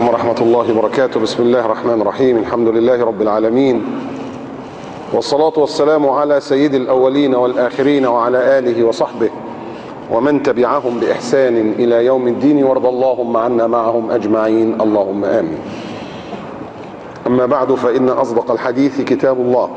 ورحمة الله وبركاته. بسم الله الرحمن الرحيم. الحمد لله رب العالمين، والصلاة والسلام على سيد الأولين والآخرين وعلى آله وصحبه ومن تبعهم بإحسان إلى يوم الدين، وارض اللهم عنا معهم أجمعين، اللهم آمين. أما بعد، فإن أصدق الحديث كتاب الله،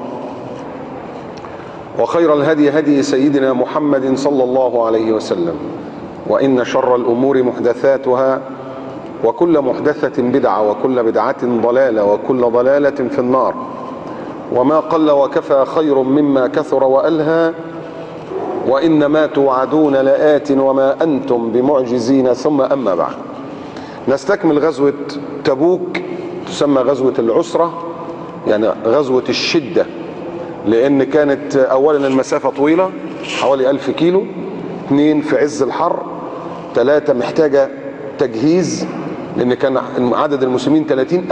وخير الهدي هدي سيدنا محمد صلى الله عليه وسلم، وإن شر الأمور محدثاتها، وكل محدثة بدعة، وكل بدعة ضلالة، وكل ضلالة في النار. وما قل وكفى خير مما كثر وألهى، وإنما توعدون لآت وما أنتم بمعجزين. ثم أما بعد، نستكمل غزوة تبوك، تسمى غزوة العسرة، يعني غزوة الشدة، لأن كانت أولا المسافة طويلة حوالي 1000 كيلو، 2 في عز الحر، 3 محتاجة تجهيز، لأن كان عدد المسلمين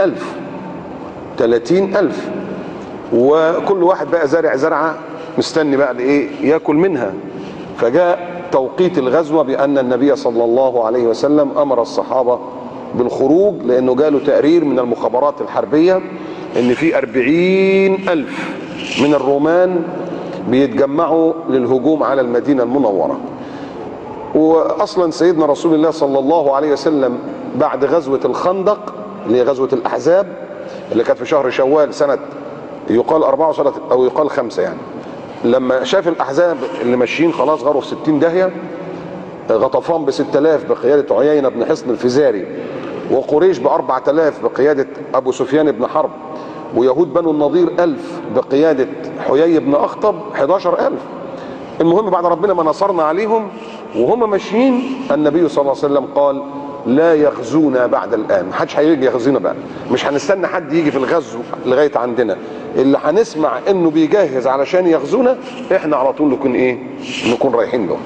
30,000، وكل واحد بقى زارع زرعة مستني بقى لإيه يأكل منها. فجاء توقيت الغزوة بأن النبي صلى الله عليه وسلم أمر الصحابة بالخروج، لأنه جاله تقرير من المخابرات الحربية إن في 40,000 من الرومان بيتجمعوا للهجوم على المدينة المنورة. وأصلا سيدنا رسول الله صلى الله عليه وسلم بعد غزوة الخندق، اللي هي غزوة الأحزاب، اللي كانت في شهر شوال سنة يقال 4 أو يقال 5، يعني لما شاف الأحزاب اللي ماشيين خلاص غاروا في 60 داهية، غطفان ب6000 بقيادة عيينة بن حصن الفزاري، وقريش ب4000 بقيادة أبو سفيان بن حرب، ويهود بنو النضير 1000 بقيادة حيي بن أخطب 11,000. المهم بعد ربنا ما نصرنا عليهم وهم ماشيين، النبي صلى الله عليه وسلم قال: لا يغزونا بعد الآن، محدش هيجي يغزونا بقى، مش هنستنى حد يجي في الغزو لغاية عندنا، اللي هنسمع انه بيجهز علشان يغزونا احنا على طول نكون رايحين له.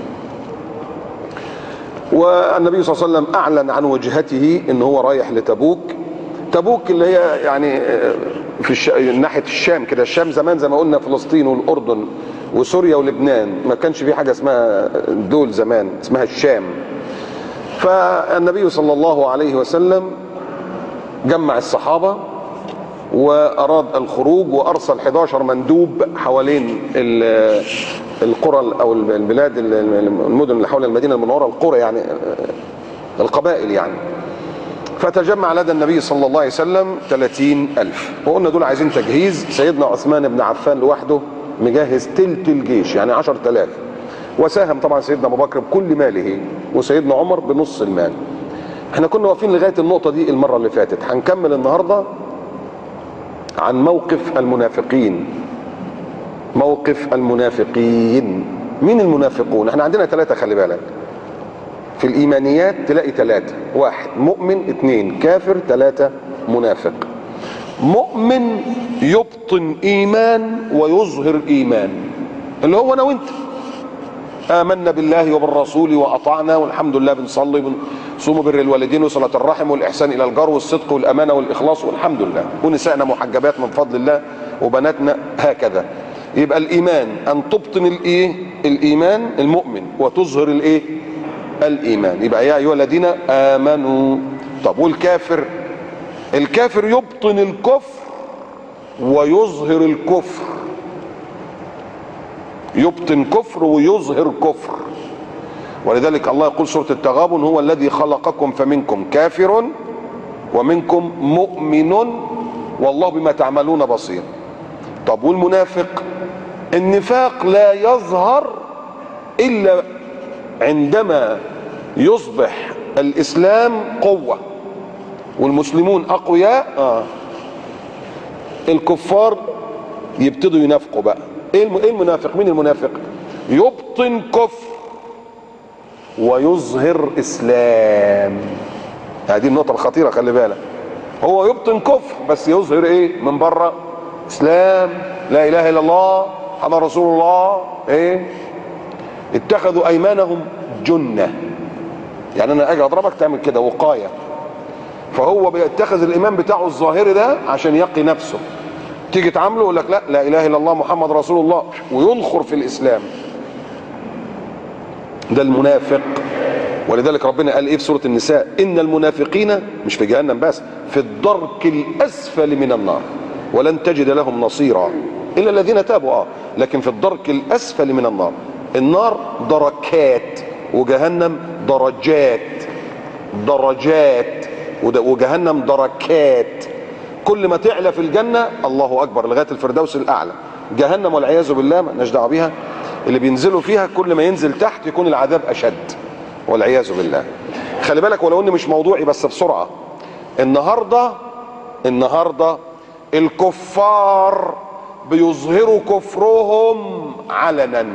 والنبي صلى الله عليه وسلم اعلن عن وجهته ان هو رايح لتبوك. تبوك اللي هي يعني في ناحية الشام كده، الشام زمان زي ما قلنا فلسطين والأردن وسوريا ولبنان، ما كانش في حاجة اسمها دول زمان، اسمها الشام. فالنبي صلى الله عليه وسلم جمع الصحابة وأراد الخروج، وأرسل 11 مندوب حوالين القرى أو البلاد، المدن اللي حول المدينة المنورة، القرى يعني القبائل يعني. فتجمع لدى النبي صلى الله عليه وسلم 30,000، وقلنا دول عايزين تجهيز. سيدنا عثمان بن عفان لوحده مجهز تلت الجيش، يعني 10,000، وساهم طبعا سيدنا ابو بكر بكل ماله، وسيدنا عمر بنص المال. احنا كنا واقفين لغايه النقطه دي المره اللي فاتت. هنكمل النهارده عن موقف المنافقين. موقف المنافقين. مين المنافقون؟ احنا عندنا 3، خلي بالك، في الايمانيات تلاقي 3: 1 مؤمن، 2 كافر، 3 منافق. مؤمن يبطن ايمان ويظهر ايمان، اللي هو انا وانت، آمنا بالله وبالرسول وأطعنا والحمد لله، بنصلي بنصوم بر الوالدين وصلة الرحم والإحسان إلى الجار والصدق والأمانة والإخلاص والحمد لله، ونسائنا محجبات من فضل الله وبناتنا هكذا. يبقى الإيمان أن تبطن الإيمان المؤمن وتظهر الإيمان، يبقى يا أيها الذين آمنوا. طب والكافر؟ الكافر يبطن الكفر ويظهر الكفر، يبطن كفر ويظهر كفر. ولذلك الله يقول سورة التغابن: هو الذي خلقكم فمنكم كافر ومنكم مؤمن والله بما تعملون بصير. طب والمنافق؟ النفاق لا يظهر إلا عندما يصبح الإسلام قوة والمسلمون أقوياء، الكفار يبتدوا ينافقوا بقى. ايه المنافق؟ مين المنافق؟ يبطن كفر ويظهر اسلام. هذه النقطة الخطيرة، خلي بالك. هو يبطن كفر بس يظهر ايه من بره؟ اسلام، لا اله الا الله محمد رسول الله. اتخذوا ايمانهم جنة، يعني انا اجي اضربك تعمل كده وقاية. فهو بيتخذ الايمان بتاعه الظاهري ده عشان يقي نفسه، تيجي تعامله يقول لك لا اله الا الله محمد رسول الله، وينخر في الاسلام. ده المنافق. ولذلك ربنا قال ايه في سورة النساء؟ ان المنافقين مش في جهنم بس، في الدرك الاسفل من النار ولن تجد لهم نصيرا الا الذين تابوا. لكن في الدرك الاسفل من النار. النار دركات وجهنم درجات، درجات وجهنم دركات. كل ما تعلى في الجنة الله اكبر لغاية الفردوس الاعلى. جهنم والعياذ بالله ما لناش دعوه بيها، اللي بينزلوا فيها كل ما ينزل تحت يكون العذاب اشد والعياذ بالله. خلي بالك ولو اني مش موضوعي بس بسرعه. النهارده الكفار بيظهروا كفرهم علنا.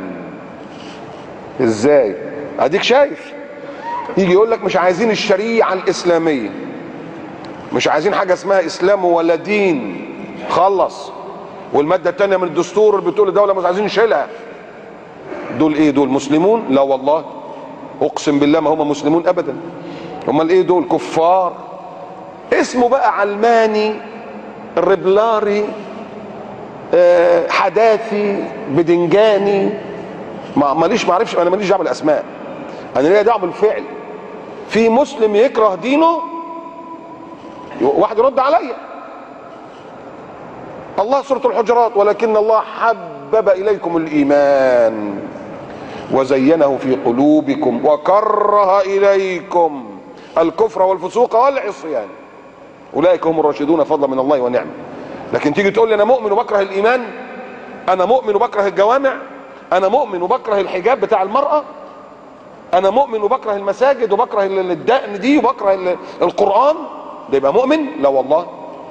ازاي؟ اديك شايف، يجي يقول لك مش عايزين الشريعه الاسلاميه، مش عايزين حاجه اسمها اسلام ولا دين، خلص. والماده الثانيه من الدستور اللي بتقول الدوله مش عايزين نشيلها. دول ايه؟ دول مسلمون؟ لا والله، اقسم بالله ما هم مسلمون ابدا. امال ايه دول؟ كفار. اسمه بقى علماني، ربلاري، حداثي، بدنجاني، ماليش معرفش، انا ماليش دعوه بالاسماء، انا ليا دعوه بالفعل. في مسلم يكره دينه واحد يرد عليا. الله سورة الحجرات ولكن الله حبب اليكم الايمان وزينه في قلوبكم وكره اليكم الكفر والفسوق والعصيان اولئك هم الراشدون فضلا من الله ونعمه. لكن تيجي تقول لي انا مؤمن وبكره الايمان، انا مؤمن وبكره الجوامع، انا مؤمن وبكره الحجاب بتاع المرأة، انا مؤمن وبكره المساجد وبكره الدقن دي وبكره القرآن، ده يبقى مؤمن؟ لا والله.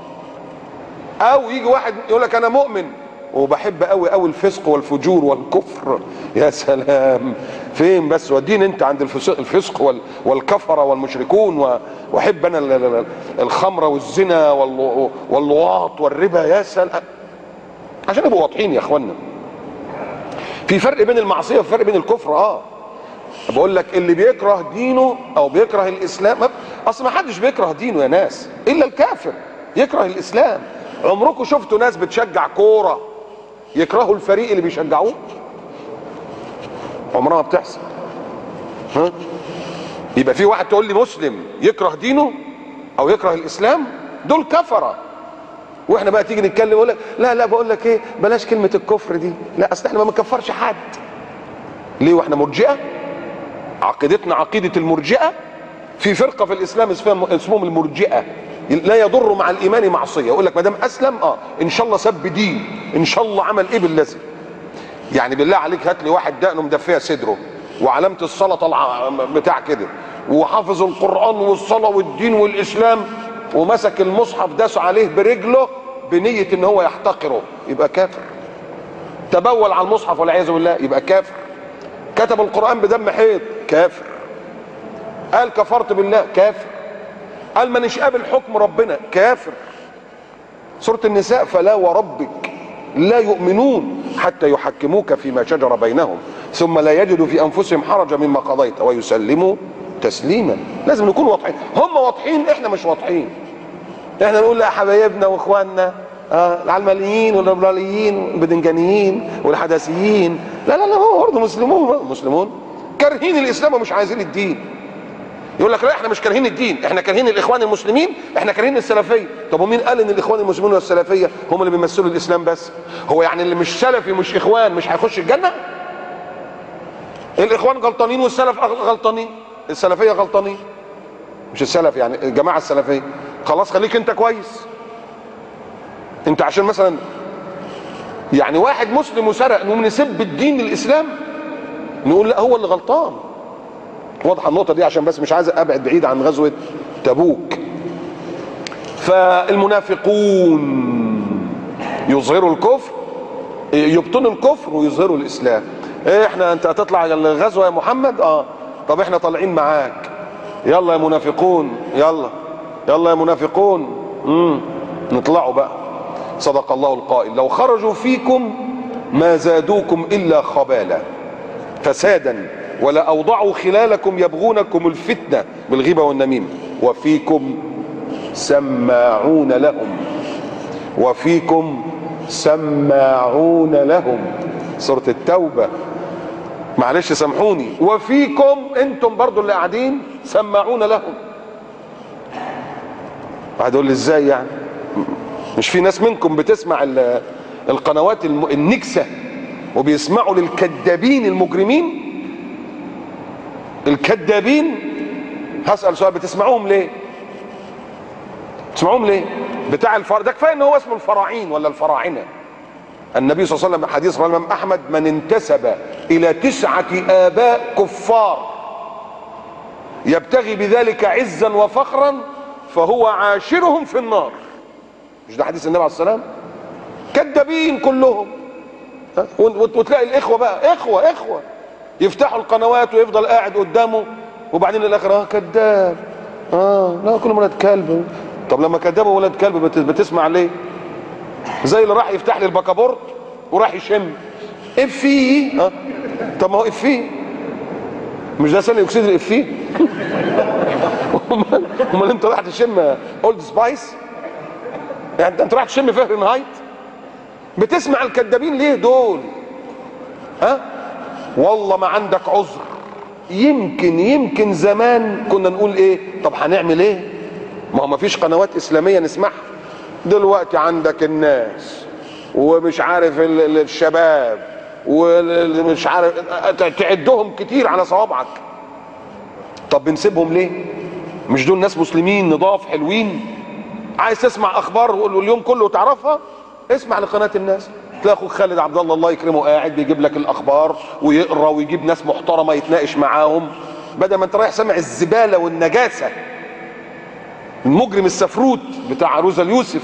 او يجي واحد يقول لك انا مؤمن وبحب قوي قوي الفسق والفجور والكفر. يا سلام، فين بس؟ ودين انت عند الفسق والكفره والمشركون، واحب انا الخمره والزنا واللواط والربا. يا سلام، عشان نبقوا واضحين يا اخوانا، في فرق بين المعصيه وفرق بين الكفر. بقول لك اللي بيكره دينه او بيكره الاسلام، اصل ما حدش بيكره دينه يا ناس الا الكافر يكره الاسلام. عمركم شفتوا ناس بتشجع كوره يكرهوا الفريق اللي بيشجعوه؟ عمرها ما بتحصل. يبقى في واحد تقول لي مسلم يكره دينه او يكره الاسلام؟ دول كفره. واحنا بقى تيجي نتكلم يقول لك لا بقول لك ايه، بلاش كلمه الكفر دي، لا اصل احنا ما بنكفرش حد. ليه واحنا مرجئه؟ عقيدتنا عقيده المرجئه. في فرقه في الاسلام اسمهم المرجئه، لا يضر مع الايمان معصيه. يقول لك ما دام اسلم ان شاء الله سب دين، ان شاء الله عمل ايه بالذي. يعني بالله عليك هات لي واحد دقنه مدفيه صدره وعلامه الصلاه طالعه بتاع كده وحافظ القران والصلاه والدين والاسلام ومسك المصحف داس عليه برجله بنيه ان هو يحتقره، يبقى كافر. تبول على المصحف والعياذ بالله، يبقى كافر. كتب القران بدم حيض، كافر. قال كفرت بالله، كافر. قال مانيش قابل حكم ربنا، كافر. سورة النساء فلا وربك لا يؤمنون حتى يحكموك فيما شجر بينهم ثم لا يجدوا في انفسهم حرجا مما قضيت ويسلموا تسليما. لازم نكون واضحين. هم واضحين، احنا مش واضحين. احنا نقول لا حبايبنا واخواننا العلمانيين والليبراليين والبدنجانيين والحداثيين، لا هو برضه مسلمون كارهين الاسلام ومش عايزين الدين. يقول لك لا احنا مش كارهين الدين، احنا كارهين الاخوان المسلمين، احنا كارهين السلفيه. طب ومين قال ان الاخوان المسلمين والسلفيه هم اللي بيمثلوا الاسلام بس؟ هو يعني اللي مش سلفي مش اخوان مش هيخش الجنه؟ الاخوان غلطانين والسلف غلطانين، السلفيه غلطانين، مش السلف يعني الجماعه السلفيه. خلاص خليك انت كويس. انت عشان مثلا يعني واحد مسلم وسرق نقوم نسب الدين الاسلام؟ نقول لا هو اللي غلطان. واضحه النقطه دي عشان بس مش عايز ابعد بعيد عن غزوه تبوك. فالمنافقون يظهروا الكفر، يبطنوا الكفر ويظهروا الاسلام. احنا انت هتطلع الغزوه يا محمد؟ طب احنا طالعين معاك، يلا يا منافقون، يلا يا منافقون. نطلعوا بقى. صدق الله القائل لو خرجوا فيكم ما زادوكم الا خبالا فسادا ولا اوضعوا خلالكم يبغونكم الفتنه بالغيبه والنميمه وفيكم سماعون لهم، وفيكم سماعون لهم. سوره التوبه معلش سامحوني، وفيكم انتم برضو اللي قاعدين سماعون لهم. واحد يقول لي ازاي يعني؟ مش في ناس منكم بتسمع القنوات النكسة وبيسمعوا للكذابين المجرمين؟ الكذابين، هسأل سؤال، بتسمعوهم ليه؟ بتسمعوهم ليه؟ بتاع ده كفايه ان هو اسمه الفراعين ولا الفراعنه. النبي صلى الله عليه وسلم حديث رواه الامام احمد: من انتسب الى 9 آباء كفار يبتغي بذلك عزا وفخرا فهو عاشرهم في النار. مش ده حديث النبي عليه الصلاه والسلام؟ كذابين كلهم. وتلاقي الاخوه بقى اخوه يفتحوا القنوات ويفضل قاعد قدامه وبعدين الاخر كذاب، لا كلهم ولاد كلب. طب لما كذبوا ولاد كلب بتسمع ليه؟ زي اللي راح يفتح لي البكابورت وراح يشم افيه. طب ما هو افيه، مش ده ثاني اكسيد الافيه؟ امال انت رايح تشم اولد سبايس؟ يعني انت رايح تشم فهرنهايت؟ بتسمع الكذابين ليه دول؟ والله ما عندك عذر. يمكن زمان كنا نقول ايه؟ طب هنعمل ايه؟ ما هو ما فيش قنوات اسلاميه نسمعها. دلوقتي عندك الناس ومش عارف الشباب ومش عارف تعدهم كتير على صوابعك. طب بنسيبهم ليه؟ مش دول ناس مسلمين نضاف حلوين؟ عايز تسمع اخبار اليوم كله تعرفها؟ اسمع لقناه الناس، تلاقي اخوك خالد عبد الله يكرمه قاعد بيجيب لك الاخبار ويقرا ويجيب ناس محترمه يتناقش معاهم، بدل ما انت رايح سامع الزباله والنجاسه. المجرم السفروت بتاع روزا اليوسف،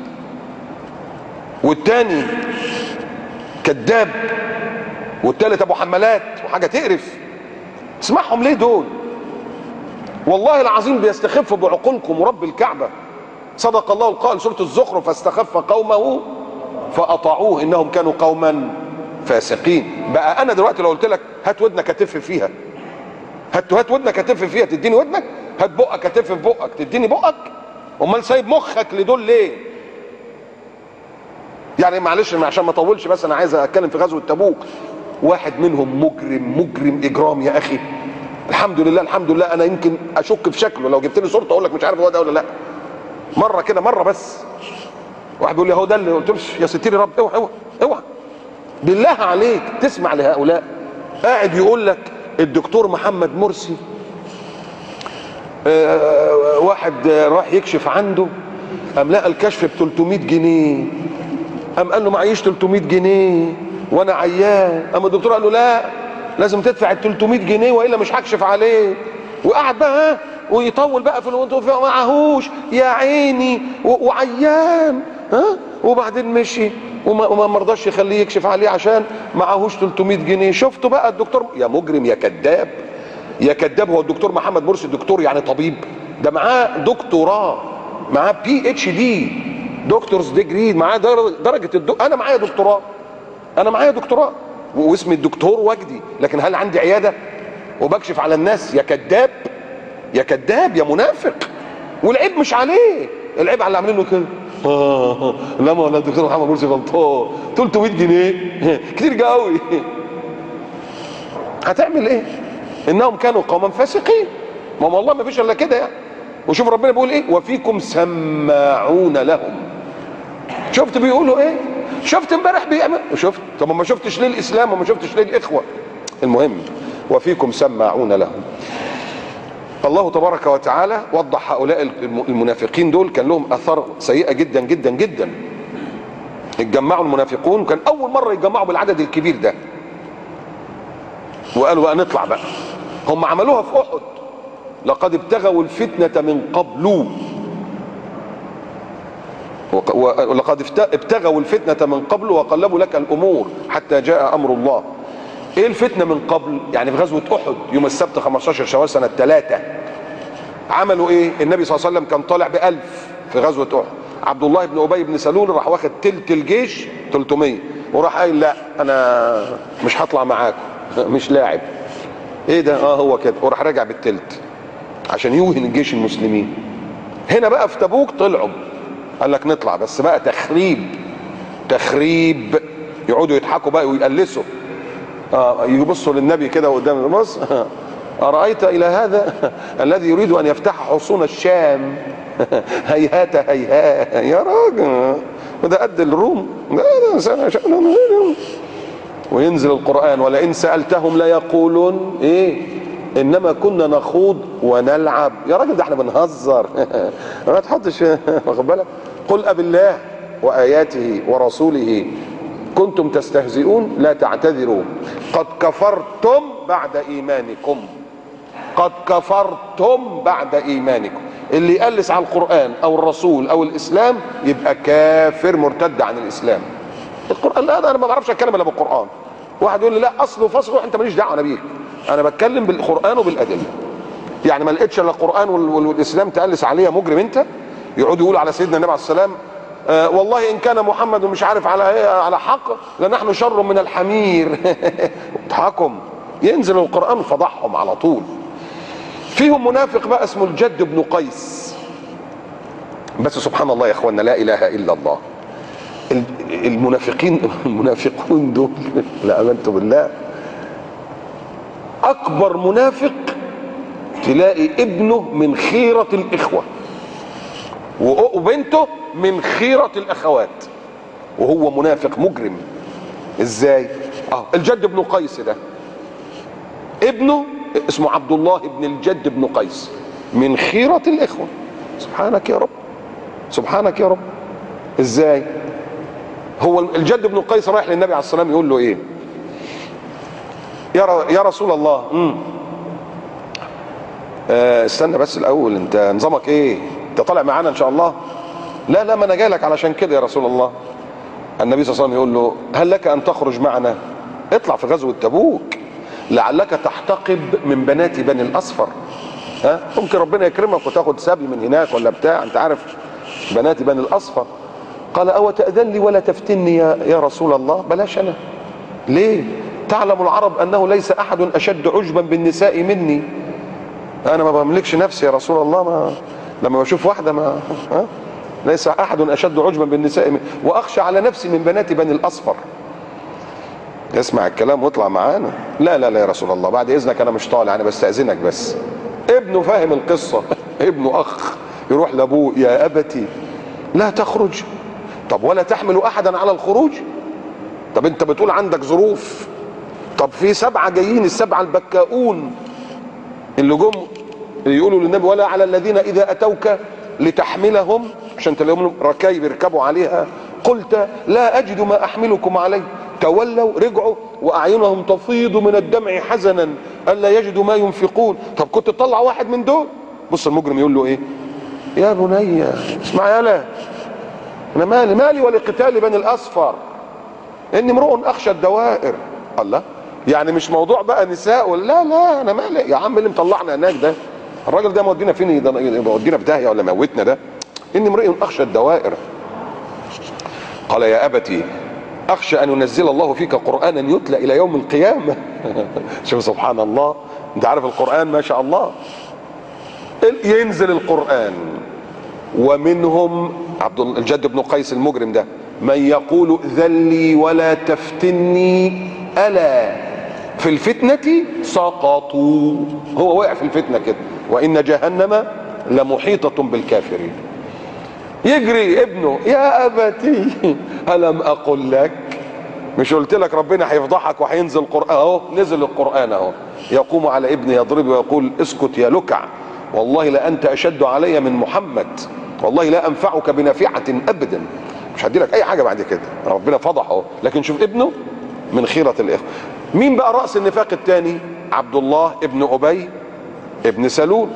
والتاني كذاب، والتالت ابو حمالات وحاجه تقرف. اسمعهم ليه دول؟ والله العظيم بيستخفوا بعقولكم ورب الكعبه. صدق الله القائل سوره الزخرف: فاستخف قومه فاطاعوه انهم كانوا قوما فاسقين. بقى انا دلوقتي لو قلت لك هات ودنك اتف فيها، هات ودنك اتف فيها تديني ودنك؟ هات بقك اتف في بقك تديني بقك؟ امال سايب مخك لدول ليه؟ يعني معلش عشان ما اطولش، بس انا عايز اتكلم في غزوه تبوك. واحد منهم مجرم اجرام يا اخي. الحمد لله انا يمكن اشك في شكله، لو جبت لي صورته اقول لك مش عارف هو ده ولا لا. مره كده مره بس واحد بيقول لي هو ده اللي قلت له يا ستير رب اوعى بالله عليك تسمع لهؤلاء. قاعد يقول لك الدكتور محمد مرسي واحد راح يكشف عنده قام لقى الكشف ب 300 جنيه، قام قال له معيش 300 جنيه وانا عيان. قام الدكتور قال له لا لازم تدفع ال 300 جنيه والا مش هكشف عليك. وقعد بقى ويطول بقى في معهوش يا عيني وعيان وبعدين مشي وما مرضاش يخليه يكشف عليه عشان معهوش 300 جنيه. شفتوا بقى الدكتور يا مجرم يا كذاب يا كذاب. هو الدكتور محمد مرسي دكتور يعني طبيب؟ ده معاه دكتوراه، معاه PhD دكتورز ديجري، معاه درجه انا معايا دكتوراه واسمي الدكتور وجدي، لكن هل عندي عياده وبكشف على الناس؟ يا كذاب يا كذاب يا منافق. والعيب مش عليه، العيب على اللي عاملينه كده. لا ما ولا الدكتور محمد مرسي غلطان 300 جنيه كتير قوي. هتعمل ايه؟ انهم كانوا قوما فاسقين. ما والله ما فيش الا كده يعني. وشوف ربنا بيقول ايه: وفيكم سماعون لهم. شفت بيقولوا ايه؟ شفت امبارح بيعمل وشفت. طب ما شفتش ليه الاسلام وما شفتش ليه الاخوه؟ المهم وفيكم سماعون لهم. الله تبارك وتعالى وضح هؤلاء المنافقين دول كان لهم اثار سيئه جدا جدا جدا. اتجمعوا المنافقون، كان اول مره يتجمعوا بالعدد الكبير ده، وقالوا بقى نطلع بقى. هم عملوها في احد: لقد ابتغوا الفتنه من قبل، ولقد ابتغوا الفتنه من قبل وقلبوا لك الامور حتى جاء امر الله. ايه الفتنه من قبل؟ يعني في غزوه احد يوم السبت 15 شوال سنه 3 عملوا ايه؟ النبي صلى الله عليه وسلم كان طالع ب1000 في غزوه احد. عبد الله بن ابي بن سلول راح واخد تلت الجيش 300 وراح قايل لا انا مش هطلع معاكم مش لاعب. ايه ده؟ هو كده. وراح راجع بالتلت عشان يوهن الجيش المسلمين. هنا بقى في تبوك طلعوا قال لك نطلع بس بقى تخريب، يقعدوا يضحكوا بقى ويقلسوا. يبصوا للنبي كده قدام البص أرأيت إلى هذا الذي يريد أن يفتح حصون الشام هيهات هيهات يا راجل وده قد الروم. وينزل القرآن ولئن سألتهم ليقولون ايه انما كنا نخوض ونلعب. يا راجل ده احنا بنهزر ما تحطش واخد بالك. قل أبالله وآياته ورسوله كنتم تستهزئون لا تعتذروا قد كفرتم بعد إيمانكم. قد كفرتم بعد إيمانكم. اللي يقلس على القرآن أو الرسول أو الإسلام يبقى كافر مرتد عن الإسلام. القرآن لا أنا ما بعرفش أتكلم إلا بالقرآن. واحد يقول لي لا أصله فصله أنت ماليش دعوة أنا بيك. أنا بتكلم بالقرآن وبالأدلة. يعني ما لقيتش إلا القرآن والإسلام تقلس عليه مجرم أنت. يقعدوا يقولوا على سيدنا النبي عليه السلام والله إن كان محمد مش عارف على حق لنحن شر من الحمير. اضحكم. ينزل القرآن فضحهم على طول. فيهم منافق بقى اسمه الجد بن قيس. بس سبحان الله يا اخوانا لا اله الا الله. المنافقون دول لا امنت بالله اكبر منافق تلاقي ابنه من خيرة الاخوة وبنته من خيرة الاخوات وهو منافق مجرم. ازاي؟ الجد بن قيس ده ابنه اسمه عبد الله بن الجد بن قيس من خيرة الاخوة. سبحانك يا رب سبحانك يا رب. ازاي؟ هو الجد بن قيس رايح للنبي عليه السلام يقول له ايه؟ يا رسول الله استنى بس الاول انت نظامك ايه؟ انت طالع معانا ان شاء الله؟ لا ما انا جاي لك علشان كده يا رسول الله. النبي صلى الله عليه وسلم يقول له هل لك ان تخرج معنا؟ اطلع في غزوة تبوك لعلك تحتقب من بنات بني الاصفر. ممكن ربنا يكرمك وتاخد سبي من هناك ولا بتاع. انت عارف بنات بني الاصفر. قال او تأذن لي ولا تفتني يا رسول الله؟ بلاش انا. ليه؟ تعلم العرب انه ليس احد اشد عجبا بالنساء مني. انا ما بملكش نفسي يا رسول الله. ما لما بشوف واحده ما ليس احد اشد عجبا بالنساء مني واخشى على نفسي من بنات بني الاصفر. اسمع الكلام واطلع معانا. لا يا رسول الله بعد اذنك انا مش طالع انا بستأذنك بس. ابنه فاهم القصة. ابنه اخ يروح لابوه يا ابتي لا تخرج. طب ولا تحمل احدا على الخروج؟ طب انت بتقول عندك ظروف. طب في 7 جايين السبعة البكاؤون اللي جم يقولوا للنبي ولا على الذين اذا اتوك لتحملهم عشان تلاقيهم ركايب يركبوا عليها قلت لا اجد ما احملكم عليه. تولوا رجعوا واعينهم تفيض من الدمع حزنا الا يجدوا ما ينفقون. طب كنت تطلع واحد من دول. بص المجرم يقول له ايه؟ يا بني اسمع يالا انا مالي ولقتال بني الاصفر اني امرؤ اخشى الدوائر. الله يعني مش موضوع بقى نساء ولا لا انا مالي يا عم اللي مطلعنا هناك ده الراجل ده مودينا فين؟ مودينا في داهيه ولا موتنا ده؟ اني امرئ اخشى الدوائر. قال يا ابتي اخشى ان ينزل الله فيك قرانا يتلى الى يوم القيامه. شوف سبحان الله. انت عارف القران ما شاء الله ينزل القران ومنهم الجد بن قيس المجرم ده من يقول ذلي ولا تفتني الا في الفتنه سقطوا. هو وقع في الفتنه كده وان جهنم لمحيطه بالكافرين. يجري ابنه يا ابتي الم اقل لك؟ مش قلت لك ربنا هيفضحك وهينزل القران؟ اهو نزل القران اهو. يقوم على ابنه يضربه ويقول اسكت يا لكع والله لا انت اشد علي من محمد والله لا انفعك بنافعه ابدا. مش هدي لك اي حاجه بعد كده. ربنا فضحه. لكن شوف ابنه من خيرة الاخوه. مين بقى راس النفاق الثاني؟ عبد الله ابن ابي ابن سلول.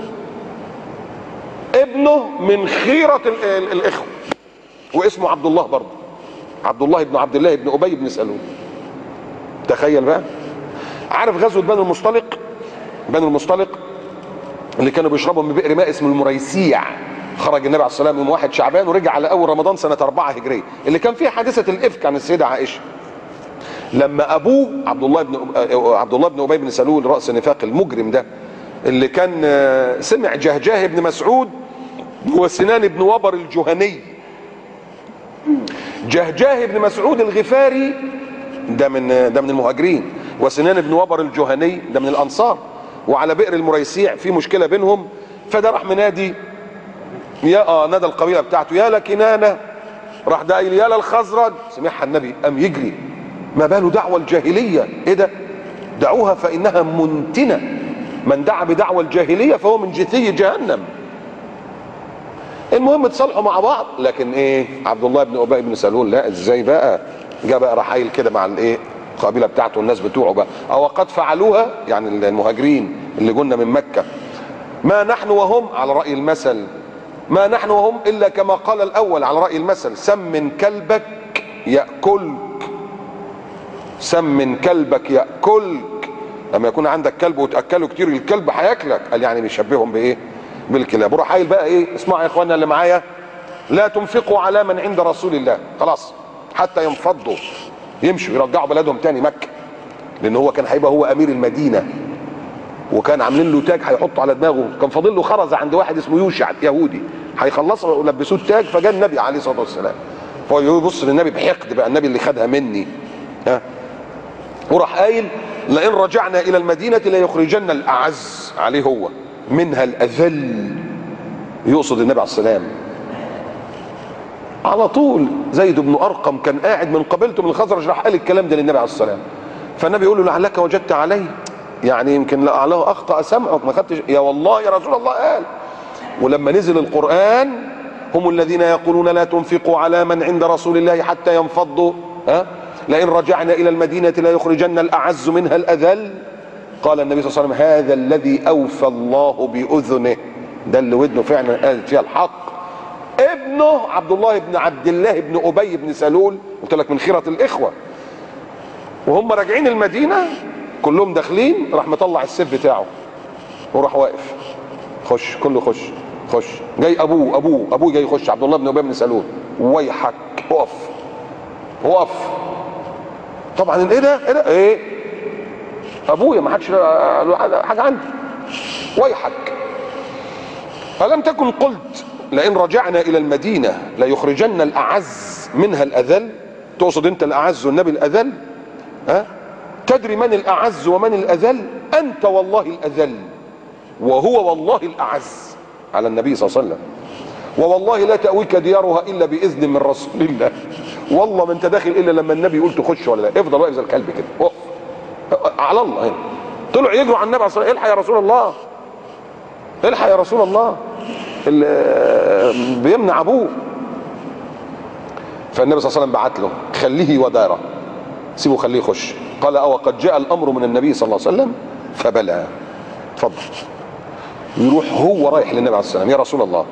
ابنه من خيرة الاخوه واسمه عبد الله برضه. عبد الله ابن عبد الله ابن ابي ابن سلول. تخيل بقى. عارف غزوه بني المصطلق؟ بني المصطلق اللي كانوا بيشربوا من بئر ماء اسمه المريسيع. خرج النبي عليه الصلاه والسلام يوم 1 شعبان ورجع على اول رمضان سنه 4 هجريه اللي كان فيها حادثه الافك عن السيده عائشه. لما ابوه عبد الله بن ابي بن سلول راس النفاق المجرم ده اللي كان سمع جهجاه بن مسعود وسنان بن وبر الجهني. جهجاه بن مسعود الغفاري ده من المهاجرين. وسنان بن وبر الجهني ده من الانصار، وعلى بئر المريسيع في مشكله بينهم، فده راح منادي نادى القبيله بتاعته يا لكنانه، راح ده قايل يا للخزرج، سمعها النبي قام يجري. ما باله دعوه الجاهليه؟ ايه ده؟ دعوها فانها منتنه، من دعا بدعوى الجاهليه فهو من جثي جهنم. المهم اتصالحوا مع بعض، لكن ايه، عبد الله بن ابي بن سلول لا، ازاي بقى؟ جاء بقى راح قايل كده مع الايه القبيله بتاعته والناس بتوعه بقى، او قد فعلوها يعني المهاجرين اللي جولنا من مكه، ما نحن وهم على راي المثل، ما نحن وهم الا كما قال الاول على راي المثل، سمن كلبك ياكلك، سمن كلبك ياكلك. لما يكون عندك كلب وتاكله كتير الكلب هياكلك، قال يعني بيشبههم بايه؟ بالكلاب. وراح قايل بقى ايه، اسمعوا يا اخوانا اللي معايا، لا تنفقوا على من عند رسول الله، خلاص حتى ينفضوا يمشوا يرجعوا بلدهم تاني مكه، لان هو كان هيبقى هو امير المدينه، وكان عاملين له تاج هيحطه على دماغه، كان فاضل له خرزه عند واحد اسمه يوشع يهودي هيخلصوا ولبسوه التاج، فجاء النبي عليه الصلاه والسلام، فهو يبص للنبي بحقد بقى، النبي اللي خدها مني وراح قايل لئن رجعنا الى المدينه ليخرجن الاعز عليه هو منها الاذل، يقصد النبي عليه السلام. على طول زيد بن ارقم كان قاعد من قبيلته من الخزرج، راح قال الكلام ده للنبي عليه السلام، فالنبي يقول له لعلك وجدت عليه، يعني يمكن لعله اخطا سمعك ما خدتش، يا والله يا رسول الله قال. ولما نزل القران هم الذين يقولون لا تنفقوا على من عند رسول الله حتى ينفضوا، لئن رجعنا الى المدينه ليخرجن الاعز منها الاذل، قال النبي صلى الله عليه وسلم هذا الذي اوفى الله باذنه، ده اللي ودنه فعلا قالت فيها الحق. ابنه عبد الله بن عبد الله بن ابي بن سلول، قلت لك من خيره الاخوه، وهم راجعين المدينه كلهم داخلين، راح مطلع السيف بتاعه وراح واقف، خش كله خش خش، جاي ابوه جاي يخش، عبد الله بن ابي بن سلول، ويحك اقف اقف. طبعا ايه ده ايه ابويا ما حدش حاجه عندي، ويحك ألم تكن قلت لئن رجعنا الى المدينه ليخرجن الاعز منها الاذل، تقصد انت الاعز والنبي الاذل؟ تدري من الاعز ومن الاذل؟ انت والله الاذل وهو والله الاعز على النبي صلى الله عليه وسلم، ووالله لا تأويك ديارها الا باذن من رسول الله، والله ما انت داخل الا لما النبي يقول تخش ولا لا، افضل واقف زي الكلب كده اقف على الله هنا. طلعوا يجروا على النبي عليه الصلاه والسلام، الحق يا رسول الله الحق يا رسول الله، بيمنع ابوه. فالنبي صلى الله عليه وسلم بعت له خليه وداره، سيبه خليه يخش، قال او قد جاء الامر من النبي صلى الله عليه وسلم فبلى، اتفضل. يروح هو رايح للنبي عليه الصلاه والسلام، يا رسول الله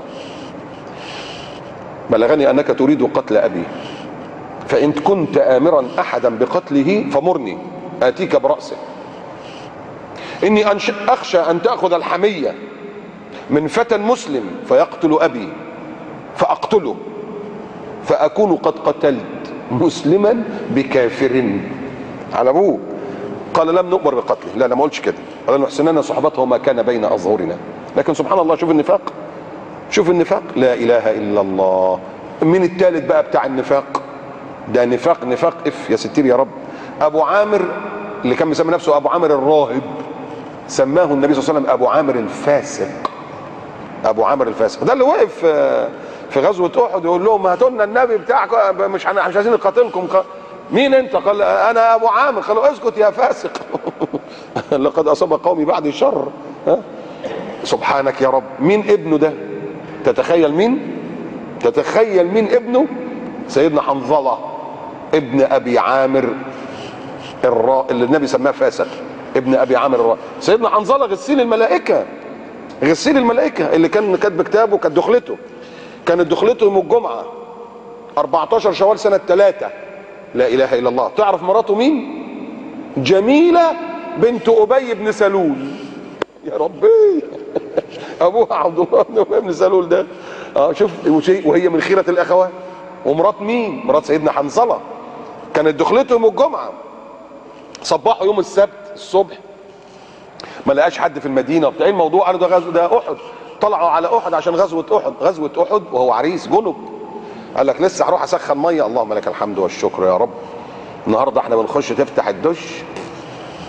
بلغني انك تريد قتل ابي، فان كنت امرا احدا بقتله فمرني اتيك براسه، اني اخشى ان تاخذ الحميه من فتى مسلم فيقتل ابي فاقتله فاكون قد قتلت مسلما بكافر على ابوه. قال لم نؤمر بقتله، لا ما قلتش كده، قال نحسنن صحبته وما كان بين اظهرنا. لكن سبحان الله شوف النفاق، شوف النفاق، لا اله الا الله. مين الثالث بقى بتاع النفاق ده؟ نفاق اف يا ستير يا رب. ابو عامر اللي كان مسمي نفسه ابو عامر الراهب، سماه النبي صلى الله عليه وسلم ابو عامر الفاسق. ابو عامر الفاسق ده اللي وقف في غزوه احد يقول لهم هاتوا لنا النبي بتاعكم، مش عايزين نقاتلكم. مين انت؟ قال انا ابو عامر. قالوا اسكت يا فاسق لقد اصاب قومي بعد شر. سبحانك يا رب. مين ابنه ده؟ تتخيل مين؟ تتخيل مين ابنه؟ سيدنا حنظله ابن ابي عامر اللي النبي سماه فاسق، ابن ابي عامر سيدنا حنظله غسيل الملائكه، غسيل الملائكه اللي كان كاتب كتابه، كانت دخلته يوم الجمعه 14 شوال سنه 3. لا اله الا الله. تعرف مراته مين؟ جميله بنت ابي بن سلول. يا ربي ابوها عبد الله بن ابي بن سلول ده. شوف، وهي من خيره الاخوات. ومرات مين؟ مرات سيدنا حنظله كانت دخلته يوم الجمعه. صبحوا يوم السبت الصبح ما لقاش حد في المدينه. ايه الموضوع؟ قالوا ده غزو، ده احد. طلعوا على احد عشان غزوه احد وهو عريس جنب. قال لك لسه هروح اسخن ميه. اللهم لك الحمد والشكر يا رب. النهارده احنا بنخش تفتح الدش